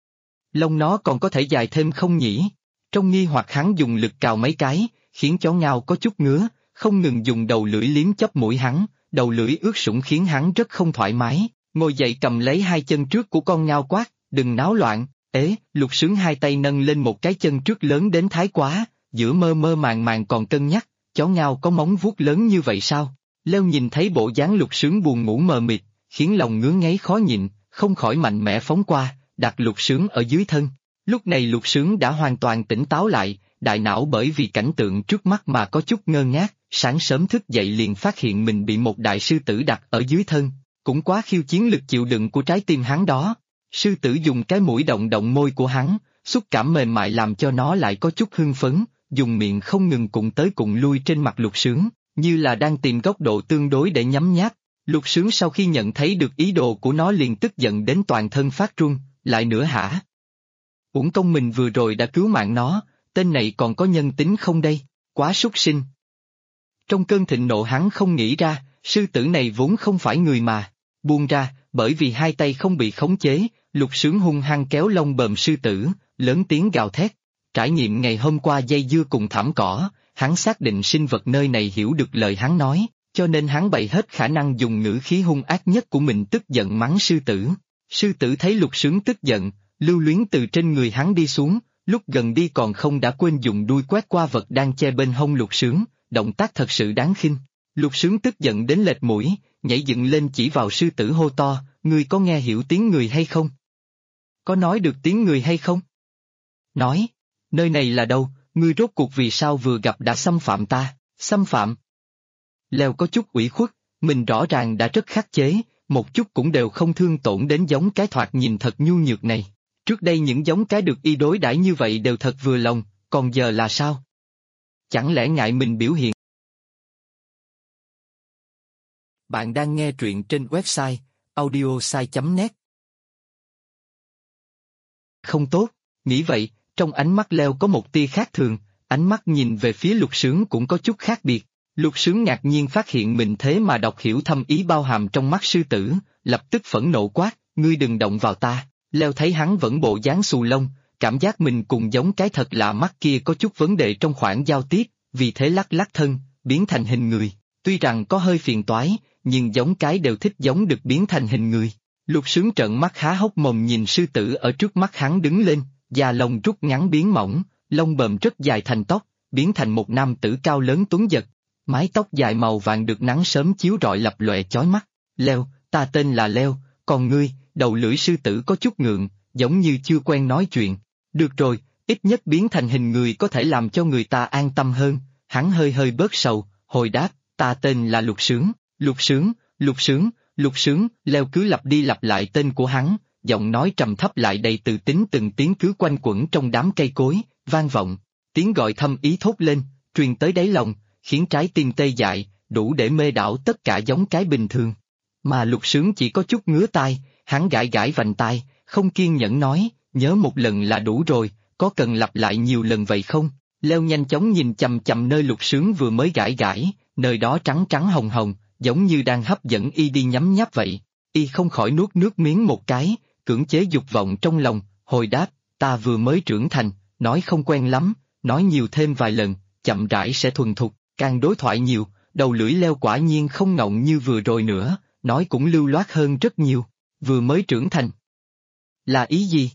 Lông nó còn có thể dài thêm không nhỉ? Trong nghi hoặc hắn dùng lực cào mấy cái, khiến chó ngao có chút ngứa, không ngừng dùng đầu lưỡi liếm chóp mũi hắn, đầu lưỡi ướt sũng khiến hắn rất không thoải mái, ngồi dậy cầm lấy 2 chân trước của con ngao quát, đừng náo loạn. Lục Sướng 2 tay nâng lên một cái chân trước lớn đến thái quá, giữa mơ mơ màng màng còn cân nhắc, chó ngao có móng vuốt lớn như vậy sao? Leo nhìn thấy bộ dáng Lục Sướng buồn ngủ mờ mịt, khiến lòng ngứa ngáy khó nhịn, không khỏi mạnh mẽ phóng qua, đặt Lục Sướng ở dưới thân. Lúc này Lục Sướng đã hoàn toàn tỉnh táo lại, đại não bởi vì cảnh tượng trước mắt mà có chút ngơ ngác, sáng sớm thức dậy liền phát hiện mình bị một đại sư tử đặt ở dưới thân, cũng quá khiêu chiến lực chịu đựng của trái tim hắn đó. Sư tử dùng cái mũi động động môi của hắn, xúc cảm mềm mại làm cho nó lại có chút hưng phấn, dùng miệng không ngừng cùng tới cùng lui trên mặt Lục Sướng, như là đang tìm góc độ tương đối để nhấm nháp. Lục Sướng sau khi nhận thấy được ý đồ của nó liền tức giận đến toàn thân phát run, lại nữa hả? Uổng công mình vừa rồi đã cứu mạng nó, tên này còn có nhân tính không đây, quá súc sinh. Trong cơn thịnh nộ hắn không nghĩ ra, sư tử này vốn không phải người mà, buông ra, bởi vì 2 tay không bị khống chế, Lục Sướng hung hăng kéo lông bờm sư tử, lớn tiếng gào thét. Trải nghiệm ngày hôm qua dây dưa cùng thảm cỏ, hắn xác định sinh vật nơi này hiểu được lời hắn nói, cho nên hắn bày hết khả năng dùng ngữ khí hung ác nhất của mình tức giận mắng sư tử. Sư tử thấy Lục Sướng tức giận, lưu luyến từ trên người hắn đi xuống, lúc gần đi còn không đã quên dùng đuôi quét qua vật đang che bên hông Lục Sướng, động tác thật sự đáng khinh. Lục Sướng tức giận đến lệch mũi, nhảy dựng lên chỉ vào sư tử hô to, ngươi có nghe hiểu tiếng người hay không? Có nói được tiếng người hay không? Nói, nơi này là đâu, ngươi rốt cuộc vì sao vừa gặp đã xâm phạm ta, xâm phạm? Leo có chút ủy khuất, mình rõ ràng đã rất khắc chế, một chút cũng đều không thương tổn đến giống cái thoạt nhìn thật nhu nhược này. Trước đây những giống cái được y đối đãi như vậy đều thật vừa lòng, còn giờ là sao? Chẳng lẽ ngại mình biểu hiện? Bạn đang nghe truyện trên website audiosai.net. Không tốt, nghĩ vậy, trong ánh mắt Leo có một tia khác thường, ánh mắt nhìn về phía Lục Sướng cũng có chút khác biệt. Lục Sướng ngạc nhiên phát hiện mình thế mà đọc hiểu thâm ý bao hàm trong mắt sư tử, lập tức phẫn nộ quát, ngươi đừng động vào ta. Leo thấy hắn vẫn bộ dáng xù lông, cảm giác mình cùng giống cái thật lạ mắt kia có chút vấn đề trong khoảng giao tiếp, vì thế lắc lắc thân, biến thành hình người. Tuy rằng có hơi phiền toái, nhưng giống cái đều thích giống được biến thành hình người. Lục Sướng trợn mắt há hốc mồm nhìn sư tử ở trước mắt hắn đứng lên, da lông rút ngắn biến mỏng, lông bờm rất dài thành tóc, biến thành một nam tử cao lớn tuấn giật. Mái tóc dài màu vàng được nắng sớm chiếu rọi lập lòe chói mắt. Leo, ta tên là Leo, còn ngươi? Đầu lưỡi sư tử có chút ngượng, giống như chưa quen nói chuyện. Được rồi, ít nhất biến thành hình người có thể làm cho người ta an tâm hơn. Hắn hơi hơi bớt sầu, hồi đáp, ta tên là Lục Sướng, Lục Sướng, Lục Sướng, Lục Sướng. Leo cứ lặp đi lặp lại tên của hắn, giọng nói trầm thấp lại đầy từ tính từng tiếng cứ quanh quẩn trong đám cây cối, vang vọng. Tiếng gọi thâm ý thốt lên, truyền tới đáy lòng, khiến trái tim tê dại, đủ để mê đảo tất cả giống cái bình thường. Mà Lục Sướng chỉ có chút ngứa tai, hắn gãi gãi vành tai, không kiên nhẫn nói, nhớ một lần là đủ rồi, có cần lặp lại nhiều lần vậy không? Leo nhanh chóng nhìn chằm chằm nơi Lục Sướng vừa mới gãi gãi, nơi đó trắng trắng hồng hồng, giống như đang hấp dẫn y đi nhấm nháp vậy. Y không khỏi nuốt nước miếng một cái, cưỡng chế dục vọng trong lòng, hồi đáp, ta vừa mới trưởng thành, nói không quen lắm, nói nhiều thêm vài lần, chậm rãi sẽ thuần thục. Càng đối thoại nhiều, đầu lưỡi Leo quả nhiên không ngọng như vừa rồi nữa, nói cũng lưu loát hơn rất nhiều. Vừa mới trưởng thành. Là ý gì?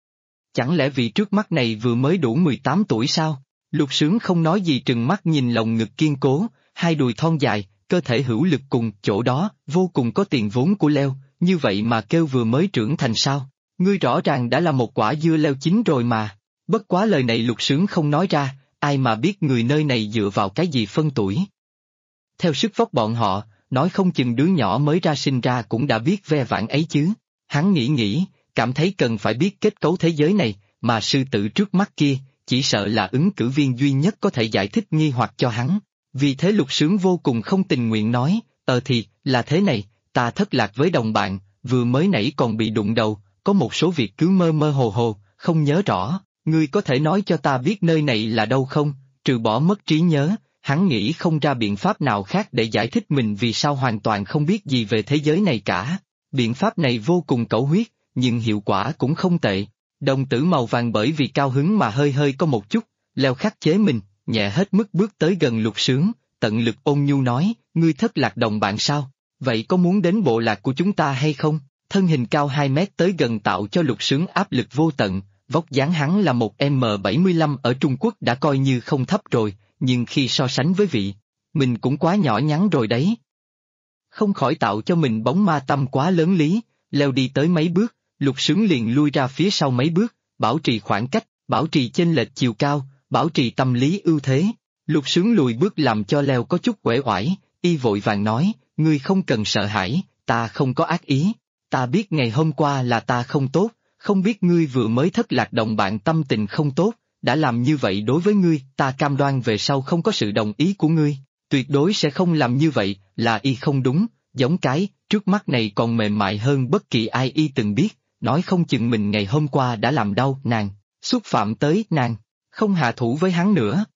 Chẳng lẽ vị trước mắt này vừa mới đủ 18 tuổi sao? Lục Sướng không nói gì trừng mắt nhìn lồng ngực kiên cố, hai đùi thon dài, cơ thể hữu lực cùng chỗ đó, vô cùng có tiền vốn của Leo, như vậy mà kêu vừa mới trưởng thành sao? Ngươi rõ ràng đã là một quả dưa leo chín rồi mà. Bất quá lời này Lục Sướng không nói ra, ai mà biết người nơi này dựa vào cái gì phân tuổi. Theo sức vóc bọn họ, nói không chừng đứa nhỏ mới ra sinh ra cũng đã biết ve vãn ấy chứ. Hắn nghĩ, cảm thấy cần phải biết kết cấu thế giới này, mà sư tử trước mắt kia, chỉ sợ là ứng cử viên duy nhất có thể giải thích nghi hoặc cho hắn. Vì thế Lục Sướng vô cùng không tình nguyện nói, thì, là thế này, ta thất lạc với đồng bạn, vừa mới nãy còn bị đụng đầu, có một số việc cứ mơ mơ hồ hồ, không nhớ rõ. Ngươi có thể nói cho ta biết nơi này là đâu không? Trừ bỏ mất trí nhớ, hắn nghĩ không ra biện pháp nào khác để giải thích mình vì sao hoàn toàn không biết gì về thế giới này cả. Biện pháp này vô cùng cẩu huyết, nhưng hiệu quả cũng không tệ. Đồng tử màu vàng bởi vì cao hứng mà hơi hơi có một chút, Leo khắc chế mình, nhẹ hết mức bước tới gần Lục Sướng, tận lực ôn nhu nói, ngươi thất lạc đồng bạn sao? Vậy có muốn đến bộ lạc của chúng ta hay không? Thân hình cao 2 mét tới gần tạo cho Lục Sướng áp lực vô tận. Vóc dáng hắn là một M75 ở Trung Quốc đã coi như không thấp rồi, nhưng khi so sánh với vị, mình cũng quá nhỏ nhắn rồi đấy. Không khỏi tạo cho mình bóng ma tâm quá lớn lý, Leo đi tới mấy bước, Lục Sướng liền lui ra phía sau mấy bước, bảo trì khoảng cách, bảo trì chênh lệch chiều cao, bảo trì tâm lý ưu thế. Lục Sướng lùi bước làm cho Leo có chút uể oải, y vội vàng nói, ngươi không cần sợ hãi, ta không có ác ý, ta biết ngày hôm qua là ta không tốt. Không biết ngươi vừa mới thất lạc đồng bạn tâm tình không tốt, đã làm như vậy đối với ngươi, ta cam đoan về sau không có sự đồng ý của ngươi, tuyệt đối sẽ không làm như vậy, là y không đúng, giống cái, trước mắt này còn mềm mại hơn bất kỳ ai y từng biết, nói không chừng mình ngày hôm qua đã làm đau nàng, xúc phạm tới nàng, không hạ thủ với hắn nữa.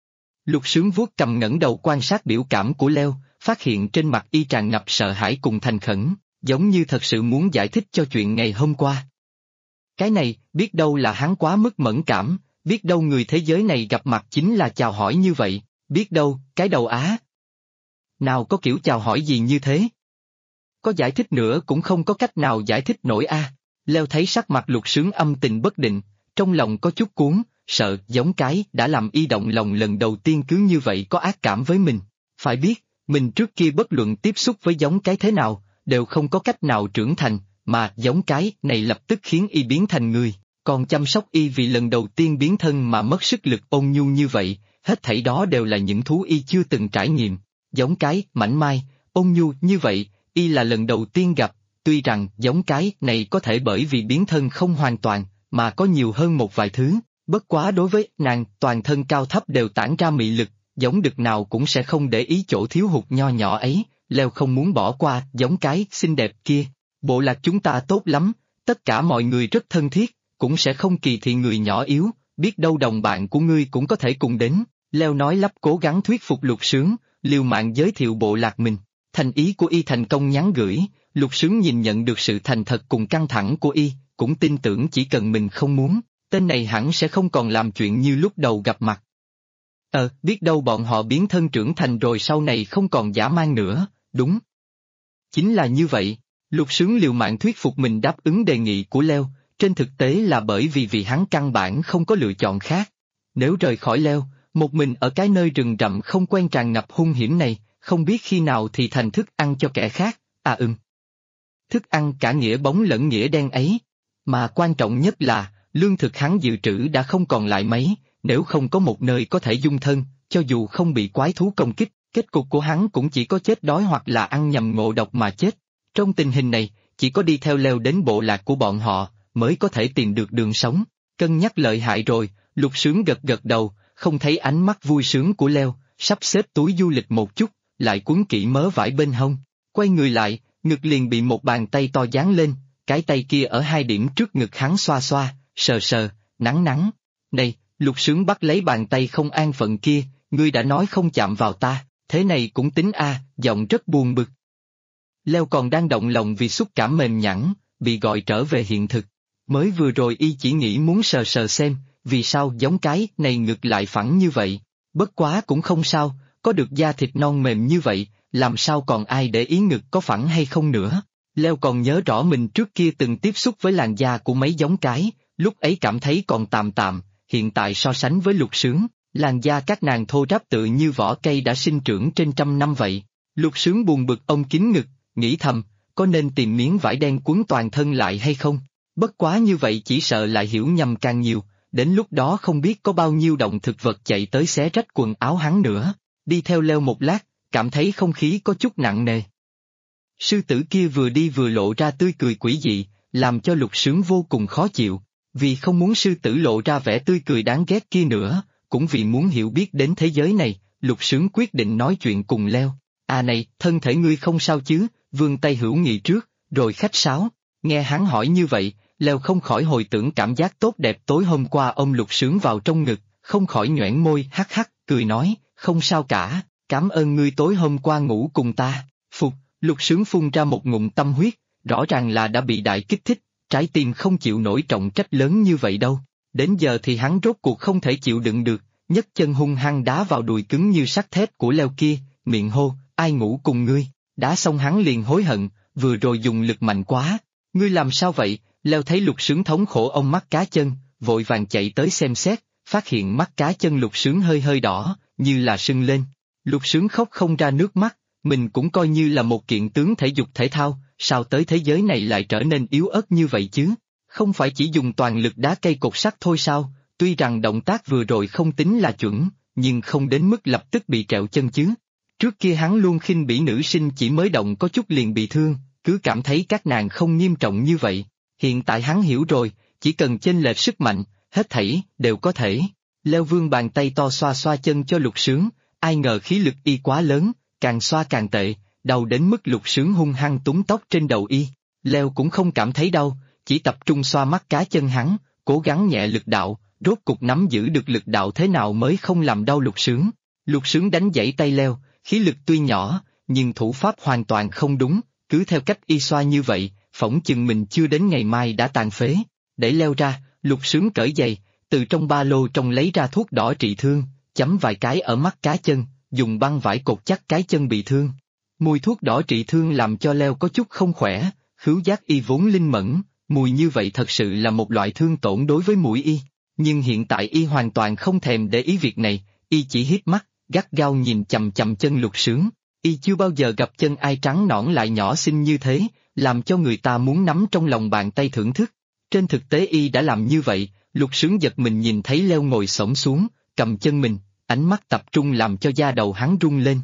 Lục Sướng vuốt cầm ngẩng đầu quan sát biểu cảm của Leo, phát hiện trên mặt y tràn ngập sợ hãi cùng thành khẩn, giống như thật sự muốn giải thích cho chuyện ngày hôm qua. Cái này, biết đâu là hắn quá mức mẫn cảm, biết đâu người thế giới này gặp mặt chính là chào hỏi như vậy, biết đâu, cái đầu á. Nào có kiểu chào hỏi gì như thế? Có giải thích nữa cũng không có cách nào giải thích nổi a. Leo thấy sắc mặt Lục Sướng âm tình bất định, trong lòng có chút cuốn, sợ giống cái đã làm y động lòng lần đầu tiên cứ như vậy có ác cảm với mình. Phải biết, Mình trước kia bất luận tiếp xúc với giống cái thế nào, đều không có cách nào trưởng thành, mà giống cái này lập tức khiến y biến thành người, còn chăm sóc y vì lần đầu tiên biến thân mà mất sức lực ôn nhu như vậy, hết thảy đó đều là những thú y chưa từng trải nghiệm. Giống cái, mảnh mai, ôn nhu như vậy, y là lần đầu tiên gặp, tuy rằng giống cái này có thể bởi vì biến thân không hoàn toàn, mà có nhiều hơn một vài thứ, bất quá đối với nàng toàn thân cao thấp đều tản ra mị lực, giống đực nào cũng sẽ không để ý chỗ thiếu hụt nho nhỏ ấy, Leo không muốn bỏ qua giống cái xinh đẹp kia. Bộ lạc chúng ta tốt lắm, tất cả mọi người rất thân thiết, cũng sẽ không kỳ thị người nhỏ yếu, biết đâu đồng bạn của ngươi cũng có thể cùng đến. Leo nói lắp cố gắng thuyết phục Lục Sướng, liều mạng giới thiệu bộ lạc mình. Thành ý của y thành công nhắn gửi, Lục Sướng nhìn nhận được sự thành thật cùng căng thẳng của y, cũng tin tưởng chỉ cần mình không muốn, tên này hẳn sẽ không còn làm chuyện như lúc đầu gặp mặt. Biết đâu bọn họ biến thân trưởng thành rồi sau này không còn dã man nữa, đúng. Chính là như vậy, Lục Sướng liều mạng thuyết phục mình đáp ứng đề nghị của Leo, trên thực tế là bởi vì hắn căn bản không có lựa chọn khác. Nếu rời khỏi Leo, một mình ở cái nơi rừng rậm không quen tràn ngập hung hiểm này, không biết khi nào thì thành thức ăn cho kẻ khác, thức ăn cả nghĩa bóng lẫn nghĩa đen ấy. Mà quan trọng nhất là, lương thực hắn dự trữ đã không còn lại mấy, nếu không có một nơi có thể dung thân, cho dù không bị quái thú công kích, kết cục của hắn cũng chỉ có chết đói hoặc là ăn nhầm ngộ độc mà chết. Trong tình hình này, chỉ có đi theo Leo đến bộ lạc của bọn họ, mới có thể tìm được đường sống. Cân nhắc lợi hại rồi, Lục Sướng gật gật đầu, không thấy ánh mắt vui sướng của Leo, sắp xếp túi du lịch một chút, lại quấn kỹ mớ vải bên hông. Quay người lại, ngực liền bị một bàn tay to dán lên, cái tay kia ở 2 điểm trước ngực hắn xoa xoa, sờ sờ, nắng nắng. Này, Lục Sướng bắt lấy bàn tay không an phận kia, ngươi đã nói không chạm vào ta, thế này cũng tính giọng rất buồn bực. Leo còn đang động lòng vì xúc cảm mềm nhẵn, bị gọi trở về hiện thực. Mới vừa rồi y chỉ nghĩ muốn sờ sờ xem, vì sao giống cái này ngực lại phẳng như vậy. Bất quá cũng không sao, có được da thịt non mềm như vậy, làm sao còn ai để ý ngực có phẳng hay không nữa. Leo còn nhớ rõ mình trước kia từng tiếp xúc với làn da của mấy giống cái, lúc ấy cảm thấy còn tạm tạm, hiện tại so sánh với Lục Sướng, làn da các nàng thô ráp tự như vỏ cây đã sinh trưởng trên 100 năm vậy. Lục Sướng buồn bực ôm kín ngực, nghĩ thầm, có nên tìm miếng vải đen quấn toàn thân lại hay không? Bất quá như vậy chỉ sợ lại hiểu nhầm càng nhiều, đến lúc đó không biết có bao nhiêu động thực vật chạy tới xé rách quần áo hắn nữa. Đi theo Leo một lát, cảm thấy không khí có chút nặng nề. Sư tử kia vừa đi vừa lộ ra tươi cười quỷ dị, làm cho Lục Sướng vô cùng khó chịu, vì không muốn sư tử lộ ra vẻ tươi cười đáng ghét kia nữa, cũng vì muốn hiểu biết đến thế giới này, Lục Sướng quyết định nói chuyện cùng Leo. Này, thân thể ngươi không sao chứ, vươn tay hữu nghị trước, rồi khách sáo. Nghe hắn hỏi như vậy, Leo không khỏi hồi tưởng cảm giác tốt đẹp tối hôm qua ôm Lục Sướng vào trong ngực, không khỏi nhoẻn môi hắc hắc, cười nói, không sao cả, cảm ơn ngươi tối hôm qua ngủ cùng ta. Phục, Lục Sướng phun ra một ngụm tâm huyết, rõ ràng là đã bị đại kích thích, trái tim không chịu nổi trọng trách lớn như vậy đâu. Đến giờ thì hắn rốt cuộc không thể chịu đựng được, nhấc chân hung hăng đá vào đùi cứng như sắt thép của Leo kia, miệng hô, ai ngủ cùng ngươi, đá xong hắn liền hối hận, vừa rồi dùng lực mạnh quá, ngươi làm sao vậy? Leo thấy Lục Sướng thống khổ ông mắt cá chân, vội vàng chạy tới xem xét, phát hiện mắt cá chân Lục Sướng hơi hơi đỏ, như là sưng lên. Lục Sướng khóc không ra nước mắt, mình cũng coi như là một kiện tướng thể dục thể thao, sao tới thế giới này lại trở nên yếu ớt như vậy chứ? Không phải chỉ dùng toàn lực đá cây cột sắt thôi sao? Tuy rằng động tác vừa rồi không tính là chuẩn, nhưng không đến mức lập tức bị trẹo chân chứ. Trước kia hắn luôn khinh bỉ nữ sinh chỉ mới động có chút liền bị thương, cứ cảm thấy các nàng không nghiêm trọng như vậy. Hiện tại hắn hiểu rồi, chỉ cần chênh lệch sức mạnh, hết thảy đều có thể. Leo vươn bàn tay to xoa xoa chân cho Lục Sướng, ai ngờ khí lực y quá lớn, càng xoa càng tệ, đau đến mức Lục Sướng hung hăng túm tóc trên đầu y. Leo cũng không cảm thấy đau, chỉ tập trung xoa mắt cá chân hắn, cố gắng nhẹ lực đạo, rốt cục nắm giữ được lực đạo thế nào mới không làm đau Lục Sướng. Lục Sướng đánh giãy tay Leo, khí lực tuy nhỏ, nhưng thủ pháp hoàn toàn không đúng, cứ theo cách y xoa như vậy, phỏng chừng mình chưa đến ngày mai đã tàn phế. Để Leo ra, Lục Sướng cởi giày, từ trong ba lô trong lấy ra thuốc đỏ trị thương, chấm vài cái ở mắt cá chân, dùng băng vải cột chắc cái chân bị thương. Mùi thuốc đỏ trị thương làm cho Leo có chút không khỏe, khứu giác y vốn linh mẫn, mùi như vậy thật sự là một loại thương tổn đối với mũi y. Nhưng hiện tại y hoàn toàn không thèm để ý việc này, y chỉ híp mắt, gắt gao nhìn chằm chằm chân Lục Sướng. Y chưa bao giờ gặp chân ai trắng nõn lại nhỏ xinh như thế, làm cho người ta muốn nắm trong lòng bàn tay thưởng thức. Trên thực tế Y đã làm như vậy, Lục Sướng giật mình nhìn thấy Leo ngồi xổm xuống, cầm chân mình, ánh mắt tập trung làm cho da đầu hắn rung lên.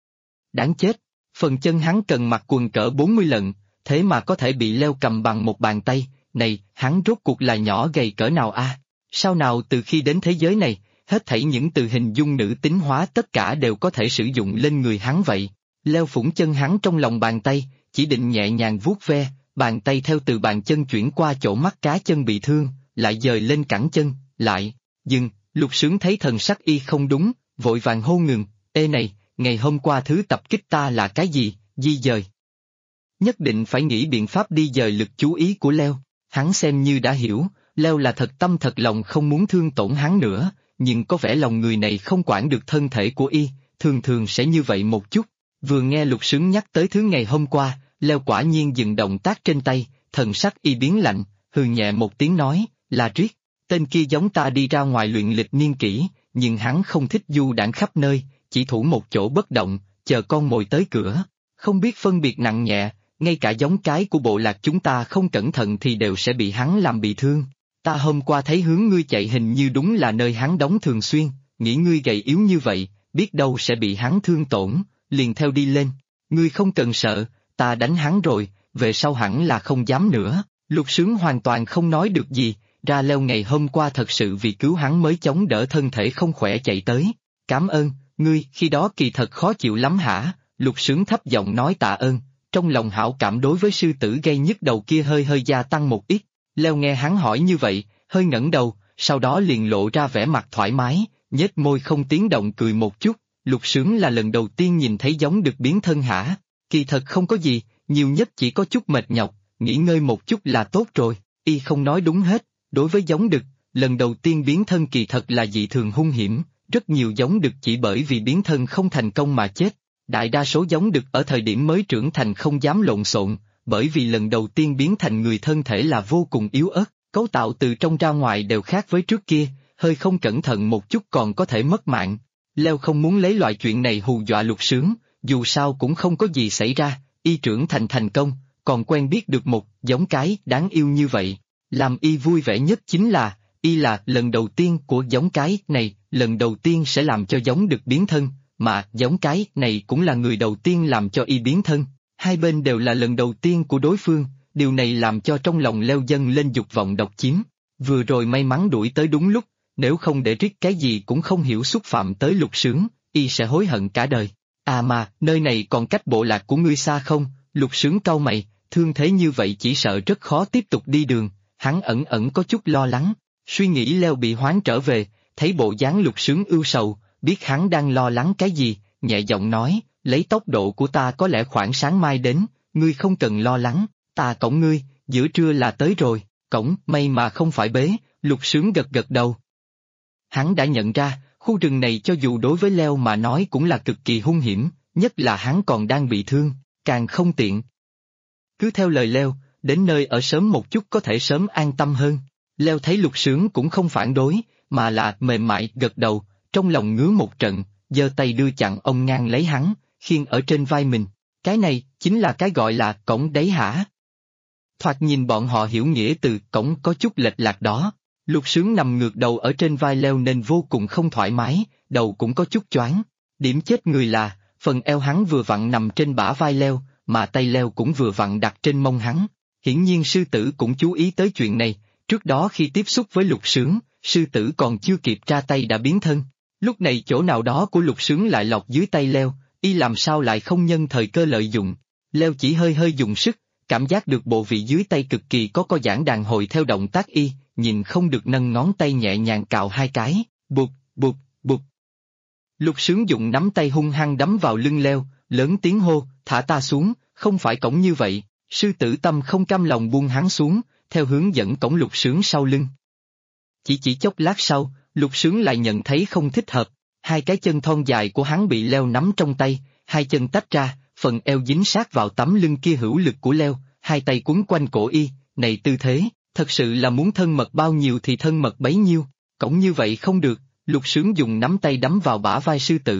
Đáng chết, phần chân hắn cần mặc quần cỡ 40 lần, thế mà có thể bị Leo cầm bằng một bàn tay, này, hắn rốt cuộc là nhỏ gầy cỡ nào a? Sao nào từ khi đến thế giới này, hết thảy những từ hình dung nữ tính hóa tất cả đều có thể sử dụng lên người hắn vậy. Leo phủng chân hắn trong lòng bàn tay, chỉ định nhẹ nhàng vuốt ve, bàn tay theo từ bàn chân chuyển qua chỗ mắt cá chân bị thương, lại dời lên cẳng chân, lại, dừng, Lục Sướng thấy thần sắc Y không đúng, vội vàng hô ngừng, ê này, ngày hôm qua thứ tập kích ta là cái gì, di dời. Nhất định phải nghĩ biện pháp đi dời lực chú ý của Leo, hắn xem như đã hiểu, Leo là thật tâm thật lòng không muốn thương tổn hắn nữa, nhưng có vẻ lòng người này không quản được thân thể của Y, thường thường sẽ như vậy một chút. Vừa nghe Lục Sướng nhắc tới thứ ngày hôm qua, Leo quả nhiên dừng động tác trên tay, thần sắc Y biến lạnh, hừ nhẹ một tiếng nói, là Triết, tên kia giống ta đi ra ngoài luyện lịch niên kỷ, nhưng hắn không thích du đãng khắp nơi, chỉ thủ một chỗ bất động, chờ con mồi tới cửa, không biết phân biệt nặng nhẹ, ngay cả giống cái của bộ lạc chúng ta không cẩn thận thì đều sẽ bị hắn làm bị thương. Ta hôm qua thấy hướng ngươi chạy hình như đúng là nơi hắn đóng thường xuyên, nghĩ ngươi gầy yếu như vậy, biết đâu sẽ bị hắn thương tổn, liền theo đi lên. Ngươi không cần sợ, ta đánh hắn rồi, về sau hẳn là không dám nữa. Lục Sướng hoàn toàn không nói được gì, ra Leo ngày hôm qua thật sự vì cứu hắn mới chống đỡ thân thể không khỏe chạy tới. Cảm ơn, ngươi, khi đó kỳ thật khó chịu lắm hả? Lục Sướng thấp giọng nói tạ ơn, trong lòng hảo cảm đối với sư tử gây nhức đầu kia hơi hơi gia tăng một ít. Leo nghe hắn hỏi như vậy, hơi ngẩng đầu, sau đó liền lộ ra vẻ mặt thoải mái, nhếch môi không tiếng động cười một chút. Lục Sướng là lần đầu tiên nhìn thấy giống đực biến thân hả? Kỳ thật không có gì, nhiều nhất chỉ có chút mệt nhọc, nghỉ ngơi một chút là tốt rồi. Y không nói đúng hết, đối với giống đực, lần đầu tiên biến thân kỳ thật là dị thường hung hiểm, rất nhiều giống đực chỉ bởi vì biến thân không thành công mà chết. Đại đa số giống đực ở thời điểm mới trưởng thành không dám lộn xộn, bởi vì lần đầu tiên biến thành người thân thể là vô cùng yếu ớt, cấu tạo từ trong ra ngoài đều khác với trước kia, hơi không cẩn thận một chút còn có thể mất mạng. Leo không muốn lấy loại chuyện này hù dọa Lục Sướng, dù sao cũng không có gì xảy ra, Y trưởng thành công, còn quen biết được một giống cái đáng yêu như vậy. Làm Y vui vẻ nhất chính là, Y là lần đầu tiên của giống cái này, lần đầu tiên sẽ làm cho giống đực biến thân, mà giống cái này cũng là người đầu tiên làm cho Y biến thân. Hai bên đều là lần đầu tiên của đối phương, điều này làm cho trong lòng Leo dâng lên dục vọng độc chiếm. Vừa rồi may mắn đuổi tới đúng lúc, nếu không để Triết cái gì cũng không hiểu xúc phạm tới Lục Sướng, Y sẽ hối hận cả đời. À mà, nơi này còn cách bộ lạc của ngươi xa không? Lục Sướng cau mày, thương thế như vậy chỉ sợ rất khó tiếp tục đi đường, hắn ẩn ẩn có chút lo lắng, suy nghĩ Leo bị hoán trở về, thấy bộ dáng Lục Sướng ưu sầu, biết hắn đang lo lắng cái gì, nhẹ giọng nói, lấy tốc độ của ta có lẽ khoảng sáng mai đến, ngươi không cần lo lắng, ta cõng ngươi, giữa trưa là tới rồi, cõng, may mà không phải bế, Lục Sướng gật gật đầu. Hắn đã nhận ra, khu rừng này cho dù đối với Leo mà nói cũng là cực kỳ hung hiểm, nhất là hắn còn đang bị thương, càng không tiện. Cứ theo lời Leo, đến nơi ở sớm một chút có thể sớm an tâm hơn. Leo thấy Lục Sướng cũng không phản đối, mà là mềm mại gật đầu, trong lòng ngứa một trận, giơ tay đưa chặn ông ngang lấy hắn, khiêng ở trên vai mình. Cái này chính là cái gọi là cõng đấy hả? Thoạt nhìn bọn họ hiểu nghĩa từ cõng có chút lệch lạc đó. Lục Sướng nằm ngược đầu ở trên vai Leo nên vô cùng không thoải mái, đầu cũng có chút choáng. Điểm chết người là, phần eo hắn vừa vặn nằm trên bả vai Leo, mà tay Leo cũng vừa vặn đặt trên mông hắn. Hiển nhiên sư tử cũng chú ý tới chuyện này, trước đó khi tiếp xúc với Lục Sướng, sư tử còn chưa kịp ra tay đã biến thân. Lúc này chỗ nào đó của Lục Sướng lại lọt dưới tay Leo, Y làm sao lại không nhân thời cơ lợi dụng. Leo chỉ hơi hơi dùng sức, cảm giác được bộ vị dưới tay cực kỳ có giãn đàn hồi theo động tác Y, nhìn không được nâng ngón tay nhẹ nhàng cạo hai cái, bụp, bụp, bụp. Lục Sướng dùng nắm tay hung hăng đấm vào lưng Leo, lớn tiếng hô, thả ta xuống, không phải cõng như vậy. Sư tử tâm không cam lòng buông hắn xuống, theo hướng dẫn cõng Lục Sướng sau lưng. Chỉ chốc lát sau, Lục Sướng lại nhận thấy không thích hợp, hai cái chân thon dài của hắn bị Leo nắm trong tay, hai chân tách ra, phần eo dính sát vào tấm lưng kia hữu lực của Leo, hai tay quấn quanh cổ Y, này tư thế, thật sự là muốn thân mật bao nhiêu thì thân mật bấy nhiêu, cõng như vậy không được. Lục Sướng dùng nắm tay đấm vào bả vai sư tử,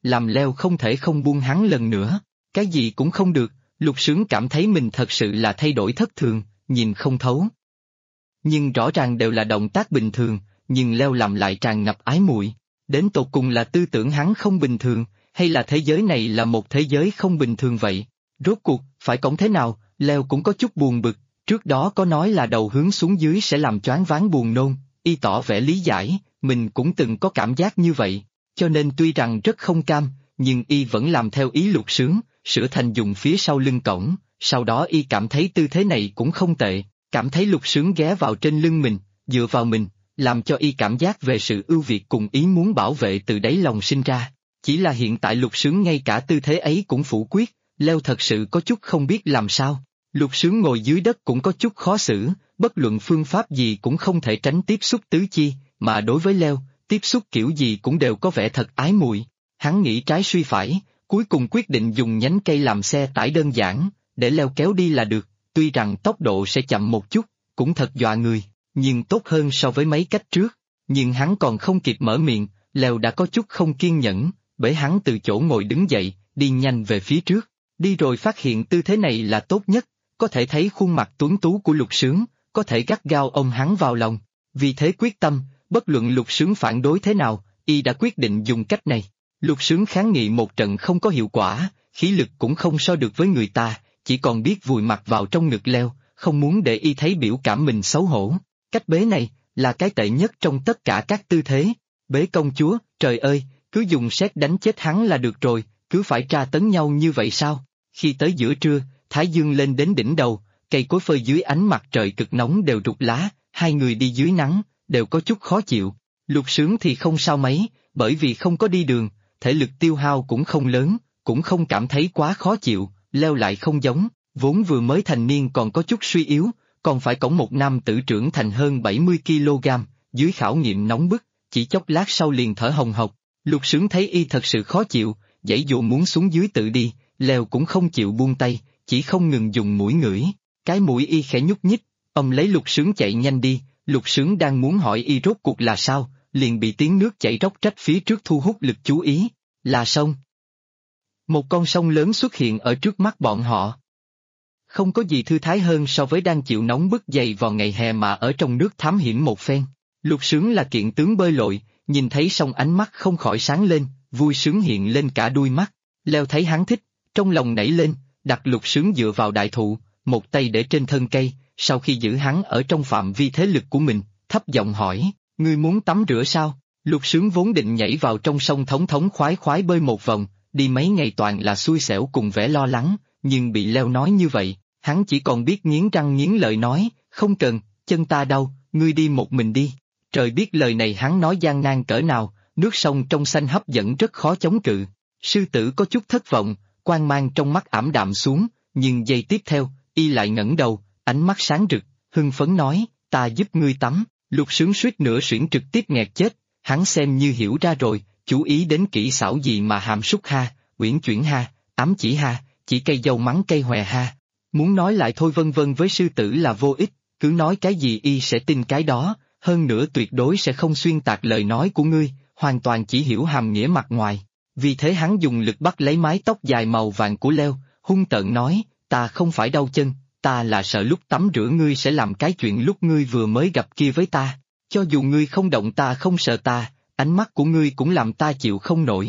làm Leo không thể không buông hắn lần nữa. Cái gì cũng không được, Lục Sướng cảm thấy mình thật sự là thay đổi thất thường, nhìn không thấu. Nhưng rõ ràng đều là động tác bình thường, nhưng Leo làm lại tràn ngập ái muội. Đến tột cùng là tư tưởng hắn không bình thường, hay là thế giới này là một thế giới không bình thường vậy? Rốt cuộc, phải cổng thế nào, Leo cũng có chút buồn bực, trước đó có nói là đầu hướng xuống dưới sẽ làm choáng váng buồn nôn, y tỏ vẻ lý giải, mình cũng từng có cảm giác như vậy, cho nên tuy rằng rất không cam, nhưng y vẫn làm theo ý Lục Sướng, sửa thành dùng phía sau lưng cổng, sau đó y cảm thấy tư thế này cũng không tệ, cảm thấy Lục Sướng ghé vào trên lưng mình, dựa vào mình, làm cho y cảm giác về sự ưu việt cùng ý muốn bảo vệ từ đáy lòng sinh ra. Chỉ là hiện tại Lục Sướng ngay cả tư thế ấy cũng phủ quyết, Leo thật sự có chút không biết làm sao. Lục Sướng ngồi dưới đất cũng có chút khó xử, bất luận phương pháp gì cũng không thể tránh tiếp xúc tứ chi, mà đối với Leo, tiếp xúc kiểu gì cũng đều có vẻ thật ái muội. Hắn nghĩ trái suy phải, cuối cùng quyết định dùng nhánh cây làm xe tải đơn giản, để Leo kéo đi là được, tuy rằng tốc độ sẽ chậm một chút, cũng thật dọa người, nhưng tốt hơn so với mấy cách trước. Nhưng hắn còn không kịp mở miệng, Leo đã có chút không kiên nhẫn, bởi hắn từ chỗ ngồi đứng dậy, đi nhanh về phía trước, đi rồi phát hiện tư thế này là tốt nhất, có thể thấy khuôn mặt tuấn tú của Lục Sướng, có thể gắt gao ôm hắn vào lòng, vì thế quyết tâm, bất luận Lục Sướng phản đối thế nào, y đã quyết định dùng cách này. Lục Sướng kháng nghị một trận không có hiệu quả, khí lực cũng không so được với người ta, chỉ còn biết vùi mặt vào trong ngực Leo, không muốn để y thấy biểu cảm mình xấu hổ. Cách bế này, là cái tệ nhất trong tất cả các tư thế. Bế công chúa, trời ơi, cứ dùng sét đánh chết hắn là được rồi, cứ phải tra tấn nhau như vậy sao? Khi tới giữa trưa, thái dương lên đến đỉnh đầu, cây cối phơi dưới ánh mặt trời cực nóng đều rụng lá, hai người đi dưới nắng, đều có chút khó chịu. Lục Sướng thì không sao mấy, bởi vì không có đi đường, thể lực tiêu hao cũng không lớn, cũng không cảm thấy quá khó chịu. Leo lại không giống, vốn vừa mới thành niên còn có chút suy yếu, còn phải cõng một nam tử trưởng thành hơn 70 kg, dưới khảo nghiệm nóng bức, chỉ chốc lát sau liền thở hồng hộc. Lục Sướng thấy y thật sự khó chịu, giãy dụ muốn xuống dưới tự đi, Leo cũng không chịu buông tay, chỉ không ngừng dùng mũi ngửi. Cái mũi y khẽ nhúc nhích, lấy Lục Sướng chạy nhanh đi. Lục Sướng đang muốn hỏi y rốt cuộc là sao, liền bị tiếng nước chảy róc rách phía trước thu hút lực chú ý. Là sông. Một con sông lớn xuất hiện ở trước mắt bọn họ. Không có gì thư thái hơn so với đang chịu nóng bức dày vào ngày hè mà ở trong nước thám hiểm một phen. Lục Sướng là kiện tướng bơi lội, nhìn thấy sông ánh mắt không khỏi sáng lên, vui sướng hiện lên cả đuôi mắt. Leo thấy hắn thích, trong lòng nảy lên, đặt Lục Sướng dựa vào đại thụ, một tay để trên thân cây, sau khi giữ hắn ở trong phạm vi thế lực của mình, thấp giọng hỏi, ngươi muốn tắm rửa sao? Lục Sướng vốn định nhảy vào trong sông thống thống khoái khoái bơi một vòng, đi mấy ngày toàn là xui xẻo cùng vẻ lo lắng, nhưng bị Leo nói như vậy, hắn chỉ còn biết nghiến răng nghiến lợi nói, không cần, chân ta đau, ngươi đi một mình đi. Trời biết lời này hắn nói gian nan cỡ nào, nước sông trong xanh hấp dẫn rất khó chống cự. Sư tử có chút thất vọng, quang mang trong mắt ảm đạm xuống, nhưng giây tiếp theo, y lại ngẩng đầu, ánh mắt sáng rực, hưng phấn nói, ta giúp ngươi tắm. Lục Sướng suýt nữa xuyển trực tiếp nghẹt chết, hắn xem như hiểu ra rồi, chú ý đến kỹ xảo gì mà hàm súc ha, uyển chuyển ha, ám chỉ ha, chỉ cây dâu mắng cây hòe ha. Muốn nói lại thôi vân vân với sư tử là vô ích, cứ nói cái gì y sẽ tin cái đó, hơn nữa tuyệt đối sẽ không xuyên tạc lời nói của ngươi, hoàn toàn chỉ hiểu hàm nghĩa mặt ngoài. Vì thế hắn dùng lực bắt lấy mái tóc dài màu vàng của Leo, hung tợn nói, ta không phải đau chân, ta là sợ lúc tắm rửa ngươi sẽ làm cái chuyện lúc ngươi vừa mới gặp kia với ta. Cho dù ngươi không động ta không sợ ta, ánh mắt của ngươi cũng làm ta chịu không nổi.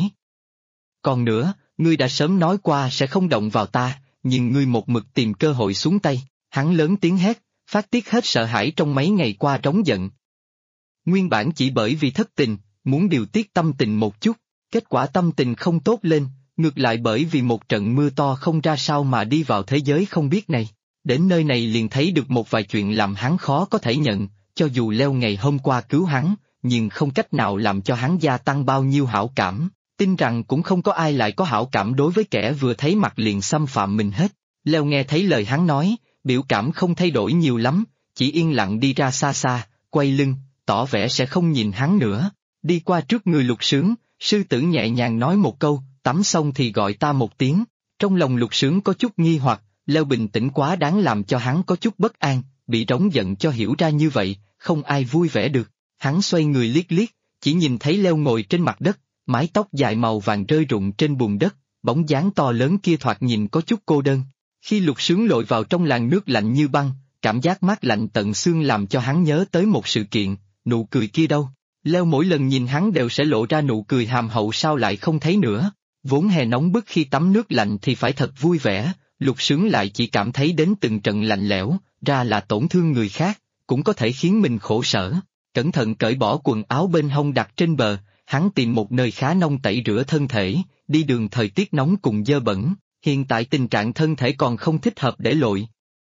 Còn nữa, ngươi đã sớm nói qua sẽ không động vào ta, nhưng ngươi một mực tìm cơ hội xuống tay. Hắn lớn tiếng hét, phát tiết hết sợ hãi trong mấy ngày qua trống giận. Nguyên bản chỉ bởi vì thất tình, muốn điều tiết tâm tình một chút, kết quả tâm tình không tốt lên, ngược lại bởi vì một trận mưa to không ra sao mà đi vào thế giới không biết này. Đến nơi này liền thấy được một vài chuyện làm hắn khó có thể nhận, cho dù Leo ngày hôm qua cứu hắn, nhưng không cách nào làm cho hắn gia tăng bao nhiêu hảo cảm, tin rằng cũng không có ai lại có hảo cảm đối với kẻ vừa thấy mặt liền xâm phạm mình hết. Leo nghe thấy lời hắn nói, biểu cảm không thay đổi nhiều lắm, chỉ yên lặng đi ra xa xa, quay lưng, tỏ vẻ sẽ không nhìn hắn nữa. Đi qua trước người Lục Sướng, sư tử nhẹ nhàng nói một câu, tắm xong thì gọi ta một tiếng. Trong lòng Lục Sướng có chút nghi hoặc, Leo bình tĩnh quá đáng làm cho hắn có chút bất an, bị trống giận cho hiểu ra như vậy, không ai vui vẻ được. Hắn xoay người liếc liếc, chỉ nhìn thấy Leo ngồi trên mặt đất, mái tóc dài màu vàng rơi rụng trên bùn đất, bóng dáng to lớn kia thoạt nhìn có chút cô đơn. Khi Lục Sướng lội vào trong làn nước lạnh như băng, cảm giác mát lạnh tận xương làm cho hắn nhớ tới một sự kiện, nụ cười kia đâu? Leo mỗi lần nhìn hắn đều sẽ lộ ra nụ cười hàm hậu, sao lại không thấy nữa? Vốn hè nóng bức khi tắm nước lạnh thì phải thật vui vẻ, Lục Sướng lại chỉ cảm thấy đến từng trận lạnh lẽo, ra là tổn thương người khác, cũng có thể khiến mình khổ sở. Cẩn thận cởi bỏ quần áo bên hông đặt trên bờ, hắn tìm một nơi khá nông tẩy rửa thân thể, đi đường thời tiết nóng cùng dơ bẩn, hiện tại tình trạng thân thể còn không thích hợp để lội.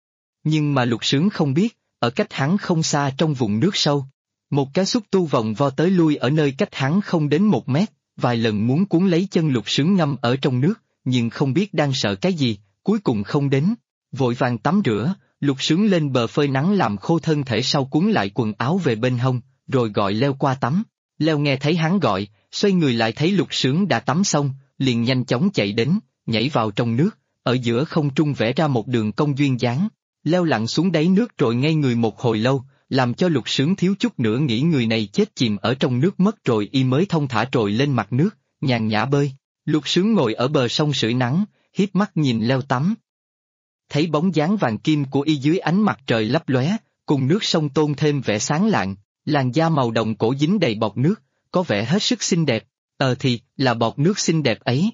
Nhưng mà Lục Sướng không biết, ở cách hắn không xa trong vùng nước sâu, một cái xúc tu vòng vo tới lui ở nơi cách hắn không đến 1 mét, vài lần muốn cuốn lấy chân Lục Sướng ngâm ở trong nước, nhưng không biết đang sợ cái gì, cuối cùng không đến. Vội vàng tắm rửa, Lục Sướng lên bờ phơi nắng làm khô thân thể, sau cuốn lại quần áo về bên hông, rồi gọi Leo qua tắm. Leo nghe thấy hắn gọi, xoay người lại thấy Lục Sướng đã tắm xong, liền nhanh chóng chạy đến, nhảy vào trong nước, ở giữa không trung vẽ ra một đường cong duyên dáng. Leo lặn xuống đáy nước rồi ngây người một hồi lâu, làm cho Lục Sướng thiếu chút nữa nghĩ người này chết chìm ở trong nước mất rồi, y mới thông thả trồi lên mặt nước, nhàn nhã bơi. Lục Sướng ngồi ở bờ sông sưởi nắng, hiếp mắt nhìn Leo tắm. Thấy bóng dáng vàng kim của y dưới ánh mặt trời lấp lóe, cùng nước sông tôn thêm vẻ sáng lạng, làn da màu đồng cổ dính đầy bọt nước, có vẻ hết sức xinh đẹp. Thì, là bọt nước xinh đẹp ấy.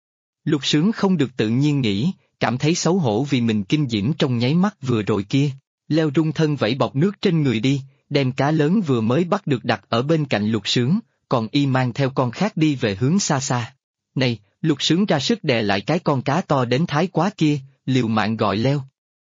Lục Sướng không được tự nhiên nghĩ, cảm thấy xấu hổ vì mình kinh diễm trong nháy mắt vừa rồi kia. Leo rung thân vẫy bọt nước trên người đi, đem cá lớn vừa mới bắt được đặt ở bên cạnh Lục Sướng, còn y mang theo con khác đi về hướng xa xa. Này, Lục Sướng ra sức đè lại cái con cá to đến thái quá kia, liều mạng gọi Leo.